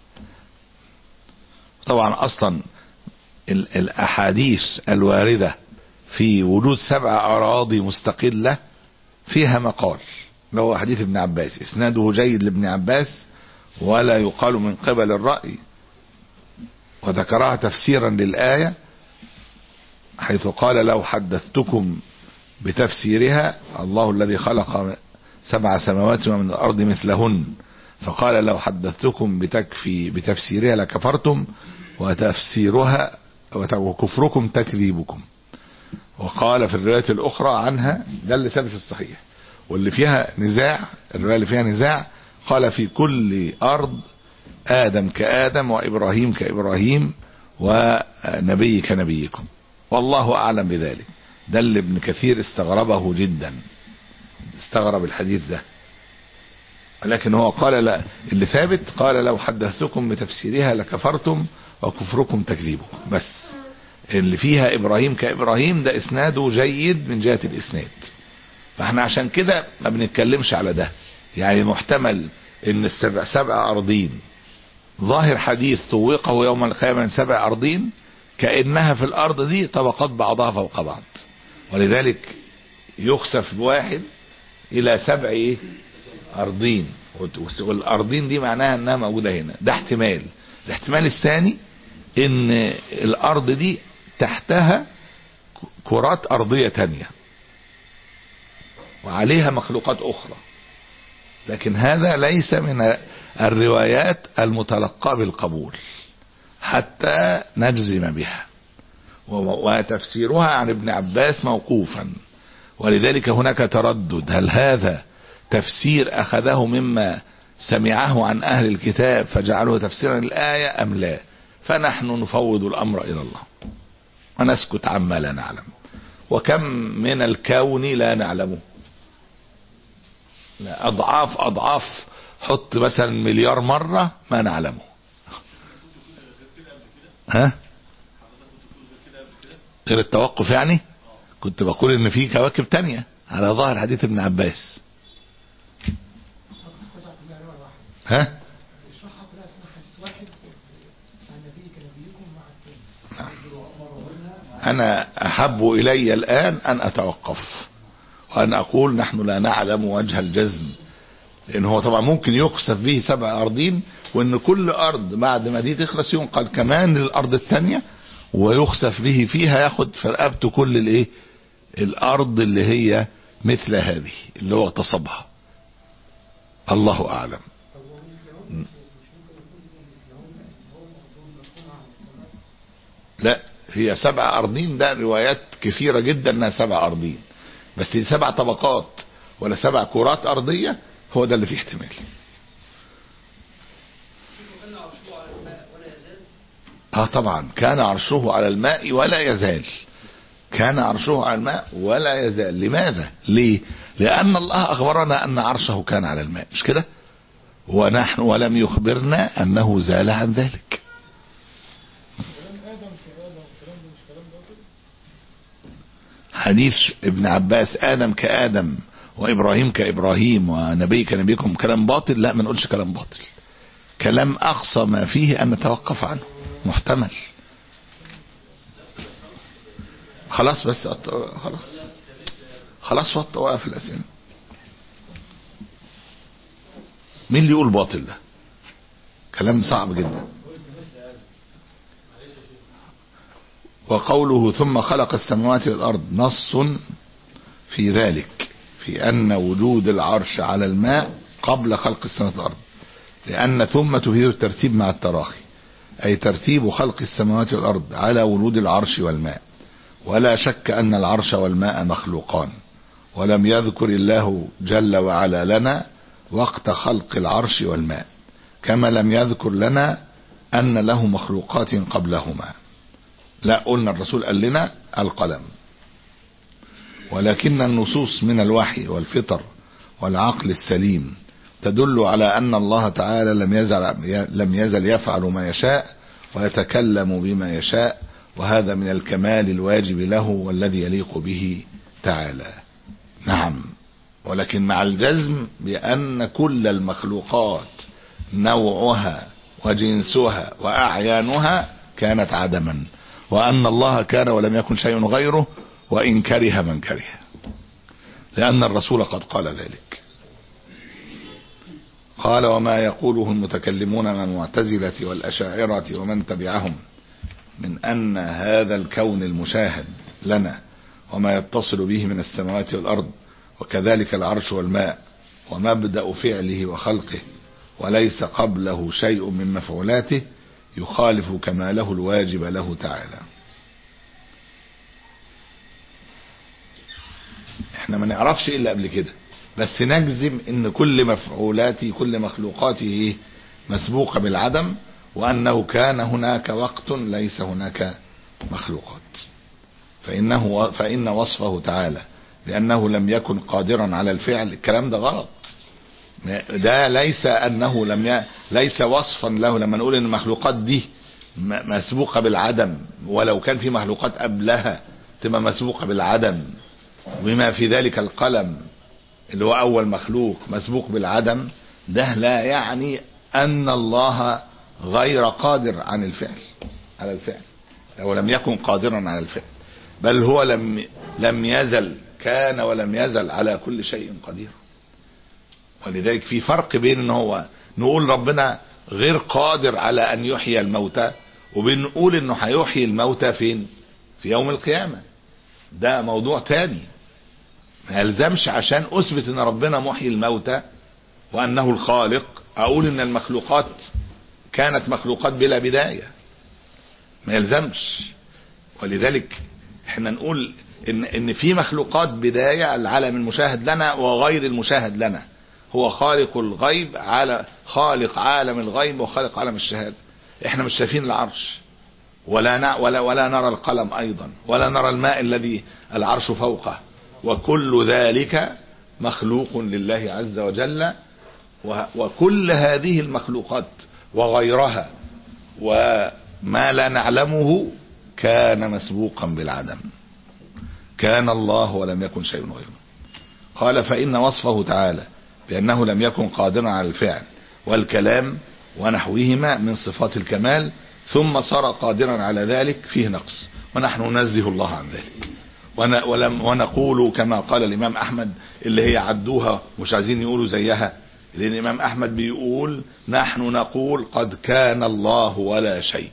طبعا اصلا الاحاديث الواردة في وجود سبع اراضي مستقلة فيها مقال، اللي هو حديث ابن عباس اسناده جيد لابن عباس ولا يقال من قبل الرأي، وذكرها تفسيرا للآية حيث قال لو حدثتكم بتفسيرها الله الذي خلق سبع سماوات ومن الأرض مثلهن فقال لو حدثتكم بتكفي بتفسيرها لكفرتم وتفسيرها وكفركم تكذيبكم. وقال في الرواية الأخرى عنها ده اللي ثابت الصحيح واللي فيها نزاع، الرواية اللي فيها نزاع قال في كل أرض آدم كآدم وإبراهيم كإبراهيم ونبي كنبيكم والله أعلم بذلك. ده اللي ابن كثير استغربه جدا، استغرب الحديث ده، لكن هو قال لا، اللي ثابت قال لو حدثتكم بتفسيرها لكفرتم وكفركم تكذيبكم. بس اللي فيها إبراهيم كإبراهيم ده إسناده جيد من جهة الإسناد، فاحنا عشان كده ما بنتكلمش على ده. يعني محتمل ان السبع سبع ارضين ظاهر حديث طوقه يوم القيامة من سبع ارضين كأنها في الارض دي طبقات بعضها فوق بعض، ولذلك يخسف بواحد الى سبع ايه ارضين، والارضين دي معناها انها موجودة هنا. ده احتمال. الاحتمال الثاني ان الارض دي تحتها كرات ارضية تانية وعليها مخلوقات اخرى، لكن هذا ليس من الروايات المتلقى بالقبول حتى نجزم بها، وتفسيرها عن ابن عباس موقوفا، ولذلك هناك تردد هل هذا تفسير اخذه مما سمعه عن اهل الكتاب فجعله تفسيرا للآية ام لا. فنحن نفوض الامر الى الله ونسكت عما لا نعلم، وكم من الكون لا نعلمه، اضعاف اضعاف، حط مثلا مليار مرة ما نعلمه. ها غير التوقف يعني كنت بقول ان في كواكب تانية على ظاهر حديث ابن عباس. ها انا احب الي الان ان اتوقف وان اقول نحن لا نعلم وجه الجزم، لان هو طبعا ممكن يخسف به سبع ارضين وان كل ارض بعد ما دي تخلص ينقل كمان للارض الثانيه ويخسف به فيها، ياخد في رقبته كل الايه الارض اللي هي مثل هذه اللي هو اغتصبها. الله أعلم. لا، هي سبع أرضين، ده روايات كثيرة جدا انها سبع أرضين، بس دي سبع طبقات ولا سبع كرات أرضية، هو ده اللي فيه احتمال. اه طبعا كان عرشه على الماء ولا يزال، كان عرشه على الماء ولا يزال. لماذا؟ ليه؟ لأن الله أخبرنا أن عرشه كان على الماء، مش كده؟ ونحن ولم يخبرنا أنه زال عن ذلك. حديث ابن عباس آدم كآدم وإبراهيم كإبراهيم ونبي كنبيكم كلام باطل؟ لا، ما نقولش كلام باطل، كلام أقصى ما فيه أن نتوقف عنه، محتمل. خلاص بس خلاص خلاص وقت وقف الأسئلة. مين اللي يقول باطل؟ ده كلام صعب جدا. وقوله ثم خلق السماوات والأرض نص في ذلك، في أن وجود العرش على الماء قبل خلق السماوات والأرض، لأن ثم تفيد الترتيب مع التراخي، أي ترتيب خلق السماوات والأرض على وجود العرش والماء. ولا شك أن العرش والماء مخلوقان، ولم يذكر الله جل وعلا لنا وقت خلق العرش والماء، كما لم يذكر لنا أن له مخلوقات قبلهما. لا، قلنا الرسول قال لنا القلم، ولكن النصوص من الوحي والفطر والعقل السليم تدل على أن الله تعالى لم يزل, لم يزل يفعل ما يشاء ويتكلم بما يشاء، وهذا من الكمال الواجب له والذي يليق به تعالى. نعم، ولكن مع الجزم بأن كل المخلوقات نوعها وجنسها وأعيانها كانت عدما، وأن الله كان ولم يكن شيء غيره، وإن كره من كره، لأن الرسول قد قال ذلك. قال وما يقوله المتكلمون من المعتزلة والأشاعرة ومن تبعهم من أن هذا الكون المشاهد لنا وما يتصل به من السماوات والأرض وكذلك العرش والماء ومبدأ فعله وخلقه وليس قبله شيء من مفعولاته يخالف كماله الواجب له تعالى. احنا ما نعرفش الا قبل كده، بس نجزم ان كل مفعولاته كل مخلوقاته مسبوقة بالعدم، وانه كان هناك وقت ليس هناك مخلوقات. فإنه فإن وصفه تعالى بأنه لم يكن قادرا على الفعل، الكلام ده غلط. ده ليس أنه لم ي... ليس وصفا له. لما نقول ان المخلوقات دي مسبوقة بالعدم، ولو كان في مخلوقات قبلها تبقى مسبوقة بالعدم، وبما في ذلك القلم اللي هو أول مخلوق مسبوق بالعدم، ده لا يعني أن الله غير قادر عن الفعل على الفعل، أو لم يكن قادرا على الفعل، بل هو لم لم يزل كان ولم يزل على كل شيء قدير. ولذلك في فرق بين ان هو نقول ربنا غير قادر على ان يحيي الموتى، وبنقول انه هيحيي الموتى فين؟ في يوم القيامة. ده موضوع تاني. ما يلزمش عشان اثبت ان ربنا محيي الموتى وانه الخالق اقول ان المخلوقات كانت مخلوقات بلا بداية، ما يلزمش. ولذلك احنا نقول ان ان في مخلوقات بداية، العالم المشاهد لنا وغير المشاهد لنا. هو خالق الغيب على خالق عالم الغيب وخالق عالم الشهادة. احنا مش شايفين العرش ولا نا ولا ولا نرى القلم ايضا، ولا نرى الماء الذي العرش فوقه، وكل ذلك مخلوق لله عز وجل. وكل هذه المخلوقات وغيرها وما لا نعلمه كان مسبوقا بالعدم. كان الله ولم يكن شيء غيره. قال فإن وصفه تعالى بأنه لم يكن قادرا على الفعل والكلام ونحوهما من صفات الكمال ثم صار قادرا على ذلك فيه نقص، ونحن ننزه الله عن ذلك. ولم ونقول كما قال الإمام أحمد اللي هي عدوها مش عايزين يقولوا زيها، لأن الإمام أحمد بيقول نحن نقول قد كان الله ولا شيء،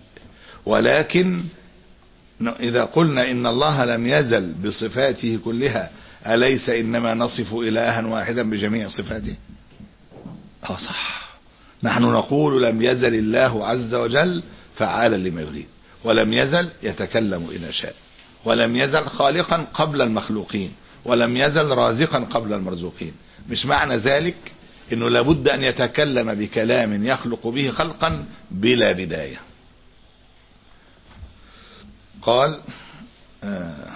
ولكن إذا قلنا إن الله لم يزل بصفاته كلها أليس إنما نصف إلها واحدا بجميع صفاته؟ اه صح. نحن نقول لم يزل الله عز وجل فعالا لما يريد، ولم يزل يتكلم إذا شاء، ولم يزل خالقا قبل المخلوقين، ولم يزل رازقا قبل المرزوقين. مش معنى ذلك انه لابد ان يتكلم بكلام يخلق به خلقا بلا بداية. قال آه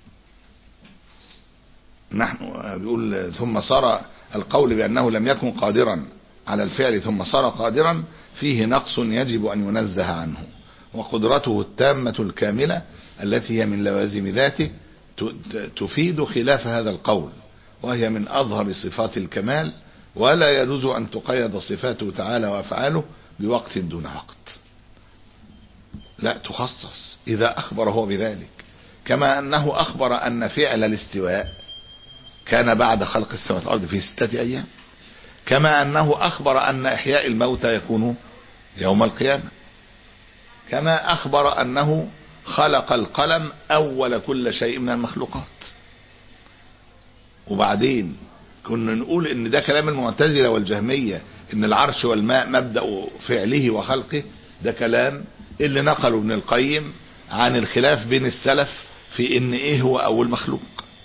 نحن بيقول ثم صار القول بأنه لم يكن قادرا على الفعل ثم صار قادرا فيه نقص يجب أن ينزه عنه، وقدرته التامة الكاملة التي هي من لوازم ذاته تفيد خلاف هذا القول، وهي من أظهر صفات الكمال، ولا يجوز أن تقيد صفاته تعالى وأفعاله بوقت دون وقت، لا تخصص إذا أخبر هو بذلك، كما أنه أخبر أن فعل الاستواء كان بعد خلق السماوات والأرض في ستة أيام، كما أنه أخبر أن إحياء الموتى يكون يوم القيامة، كما أخبر أنه خلق القلم أول كل شيء من المخلوقات. وبعدين كنا نقول ان ده كلام المعتزلة والجهمية، ان العرش والماء مبدأ فعله وخلقه، ده كلام اللي نقله ابن القيم عن الخلاف بين السلف في ان ايه هو اول مخلوق.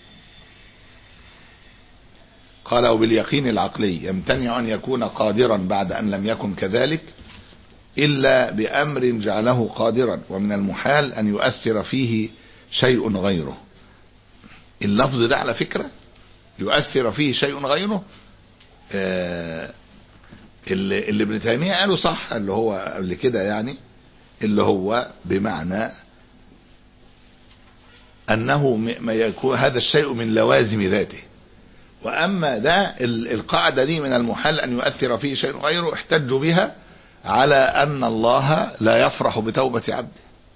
قال وباليقين العقلي يمتنع ان يكون قادرا بعد ان لم يكن كذلك الا بامر جعله قادرا، ومن المحال ان يؤثر فيه شيء غيره. اللفظ ده على فكرة يؤثر فيه شيء غيره آه اللي, اللي ابن تيمية قاله صح، اللي هو قبل كده يعني، اللي هو بمعنى انه ما يكون هذا الشيء من لوازم ذاته. واما ده القاعدة دي من المحال ان يؤثر فيه شيء غيره احتجوا بها على ان الله لا يفرح بتوبة عبده،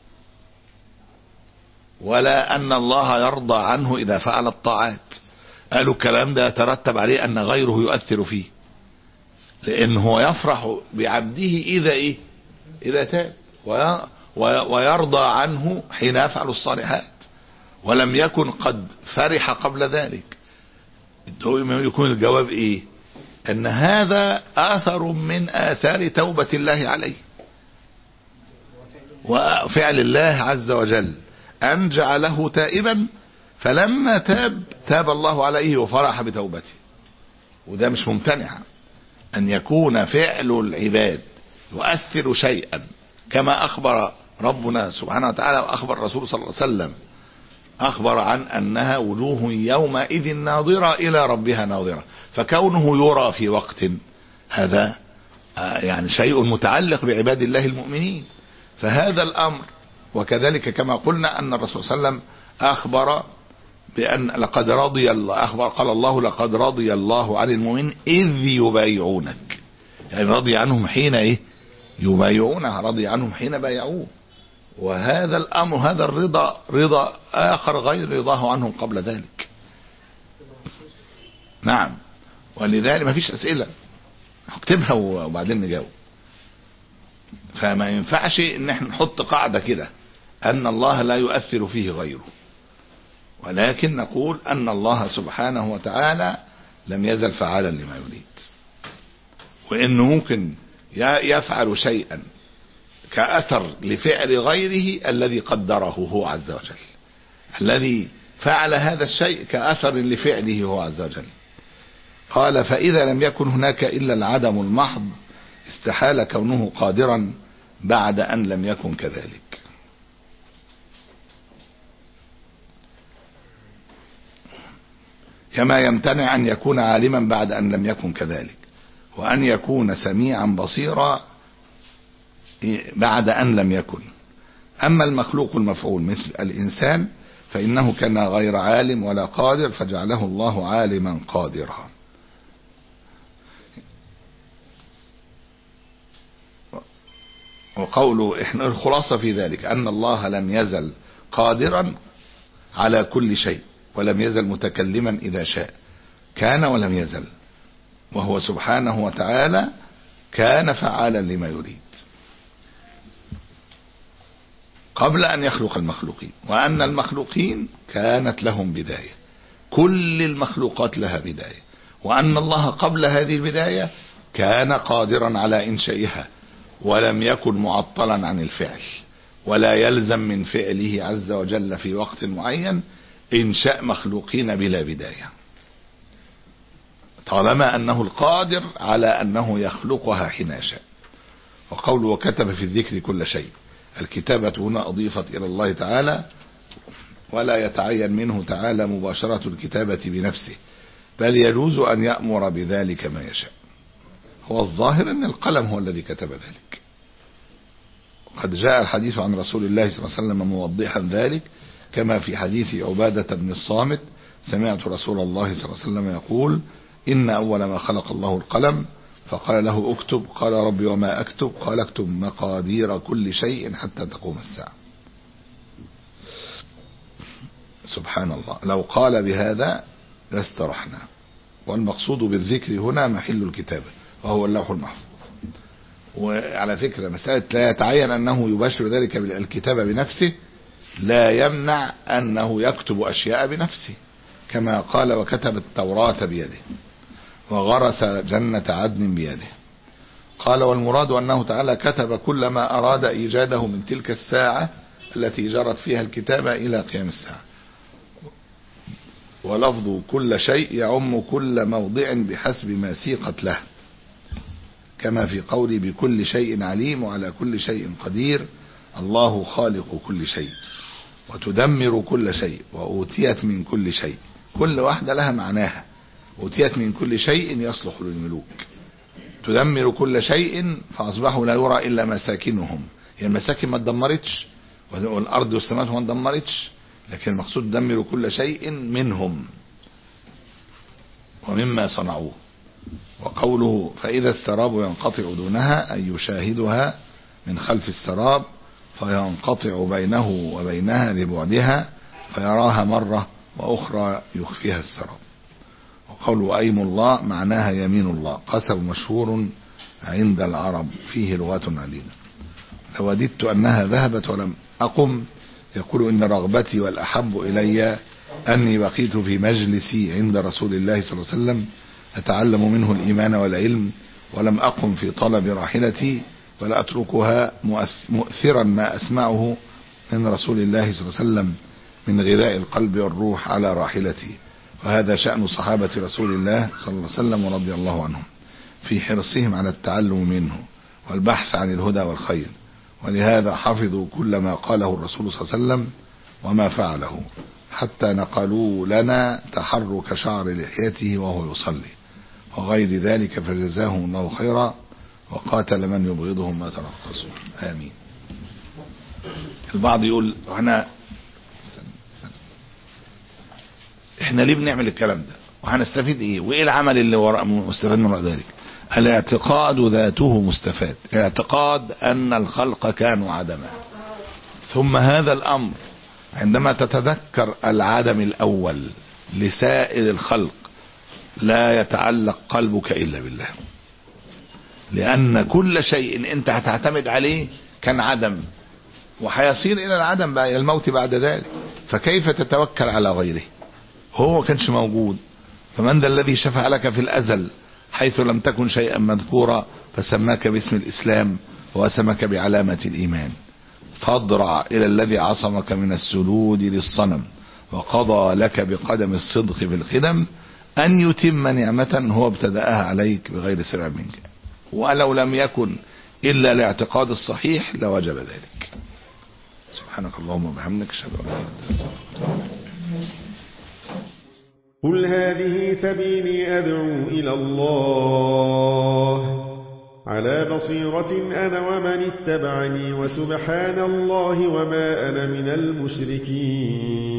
ولا ان الله يرضى عنه اذا فعل الطاعات. قالوا الكلام ده يترتب عليه ان غيره يؤثر فيه، لانه يفرح بعبده اذا ايه اذا تاب، ويرضى عنه حين يفعل الصالحات، ولم يكن قد فرح قبل ذلك. يكون الجواب ايه؟ ان هذا اثر من اثار توبة الله عليه وفعل الله عز وجل، ان جعله تائبا، فلما تاب تاب الله عليه وفرح بتوبته. وده مش ممتنع ان يكون فعل العباد يؤثر شيئا، كما اخبر ربنا سبحانه وتعالى واخبر الرسول صلى الله عليه وسلم، اخبر عن انها وجوه يومئذ ناظرة الى ربها ناظرة، فكونه يرى في وقت هذا يعني شيء متعلق بعباد الله المؤمنين. فهذا الامر، وكذلك كما قلنا ان الرسول صلى الله عليه وسلم اخبر بأن لقد رضي الله، أخبر قال الله لقد رضي الله عن المؤمنين إذ يبايعونك، يعني رضي عنهم حين إيه يبايعونه، رضي عنهم حين بايعوه. وهذا الأمر هذا الرضا رضا آخر غير رضاه عنهم قبل ذلك. نعم، ولذلك ما فيش أسئلة هكتبها وبعدين نجاوب. فما ينفعش ان احنا نحط قاعدة كده ان الله لا يؤثر فيه غيره، ولكن نقول ان الله سبحانه وتعالى لم يزل فعالا لما يريد، وانه ممكن يفعل شيئا كأثر لفعل غيره الذي قدره هو عز وجل، الذي فعل هذا الشيء كأثر لفعله هو عز وجل. قال فإذا لم يكن هناك إلا العدم المحض استحال كونه قادرا بعد أن لم يكن كذلك. كما يمتنع أن يكون عالما بعد أن لم يكن كذلك، وأن يكون سميعا بصيرا بعد أن لم يكن. أما المخلوق المفعول مثل الإنسان فإنه كان غير عالم ولا قادر فجعله الله عالما قادرا. وقوله إحنا الخلاصة في ذلك أن الله لم يزل قادرا على كل شيء، ولم يزل متكلما إذا شاء، كان ولم يزل، وهو سبحانه وتعالى كان فعالا لما يريد قبل أن يخلق المخلوقين، وأن المخلوقين كانت لهم بداية، كل المخلوقات لها بداية، وأن الله قبل هذه البداية كان قادرا على إنشائها ولم يكن معطلا عن الفعل، ولا يلزم من فعله عز وجل في وقت معين إنشاء مخلوقين بلا بداية، طالما أنه القادر على أنه يخلقها حين يشاء. وقوله وكتب في الذكر كل شيء، الكتابة هنا أضيفت إلى الله تعالى، ولا يتعين منه تعالى مباشرة الكتابة بنفسه، بل يجوز أن يأمر بذلك ما يشاء. هو الظاهر أن القلم هو الذي كتب ذلك، قد جاء الحديث عن رسول الله صلى الله عليه وسلم موضحا ذلك، كما في حديث عبادة بن الصامت: سمعت رسول الله صلى الله عليه وسلم يقول: إن أول ما خلق الله القلم، فقال له اكتب، قال ربي وما أكتب؟ قال اكتب مقادير كل شيء حتى تقوم الساعة. سبحان الله، لو قال بهذا لاسترحنا. والمقصود بالذكر هنا محل الكتابة وهو اللوح المحفوظ. وعلى فكرة مسألة لا يتعين أنه يباشر ذلك بالكتابة بنفسه لا يمنع أنه يكتب أشياء بنفسه، كما قال وكتب التوراة بيده وغرس جنة عدن بيده. قال والمراد أنه تعالى كتب كل ما أراد إيجاده من تلك الساعة التي جرت فيها الكتابة إلى قيام الساعة. ولفظ كل شيء يعم كل موضع بحسب ما سيقت له، كما في قولي بكل شيء عليم وعلى كل شيء قدير، الله خالق كل شيء وتدمر كل شيء وأوتيت من كل شيء. كل واحدة لها معناها. أوتيت من كل شيء يصلح للملوك، تدمر كل شيء فأصبحوا لا يرى إلا مساكنهم. هي المساكن ما اتدمرتش والأرض والسماوات ما اتدمرتش، لكن المقصود تدمر كل شيء منهم ومما صنعوه. وقوله فإذا السراب ينقطع دونها أي يشاهدها من خلف السراب فينقطع بينه وبينها لبعدها فيراها مرة وأخرى يخفيها السراب. وقوله أيم الله معناها يمين الله، قسم مشهور عند العرب فيه لغات عديدة. لوددت أنها ذهبت ولم أقم، يقول إن رغبتي والأحب إلي أني بقيت في مجلسي عند رسول الله صلى الله عليه وسلم أتعلم منه الإيمان والعلم، ولم أقم في طلب راحلتي ولا أتركها مؤثرا ما أسمعه من رسول الله صلى الله عليه وسلم من غذاء القلب والروح على راحلتي. وهذا شأن صحابة رسول الله صلى الله عليه وسلم ورضي الله عنهم في حرصهم على التعلم منه والبحث عن الهدى والخير، ولهذا حفظوا كل ما قاله الرسول صلى الله عليه وسلم وما فعله، حتى نقلوا لنا تحرك شعر لحيته وهو يصلي وغير ذلك، فجزاهم الله خيرا وقاتل من يبغضهم ما ترقصوا. آمين. البعض يقول احنا احنا ليه بنعمل الكلام ده وهنستفيد ايه وايه العمل اللي وراء مستفاد من وراء ذلك؟ الاعتقاد ذاته مستفاد، اعتقاد ان الخلق كانوا عدما، ثم هذا الامر عندما تتذكر العدم الاول لسائر الخلق لا يتعلق قلبك الا بالله، لان كل شيء انت هتعتمد عليه كان عدم وهيصير الى العدم بقى، الى الموت بعد ذلك، فكيف تتوكل على غيره؟ هو كانش موجود، فمن ذا الذي شفع لك في الازل حيث لم تكن شيئا مذكورا فسماك باسم الاسلام واسمك بعلامة الايمان، فاضرع الى الذي عصمك من السجود للصنم وقضى لك بقدم الصدق في الخدم ان يتم نعمة هو ابتدأها عليك بغير سبب منك، ولو لم يكن الا الاعتقاد الصحيح لوجب ذلك. سبحانك اللهم وبحمدك اشهد ان لا اله الا انت. قل هذه سبيلي أدعو إلى الله على بصيرة أنا ومن اتبعني وسبحان الله وما أنا من المشركين.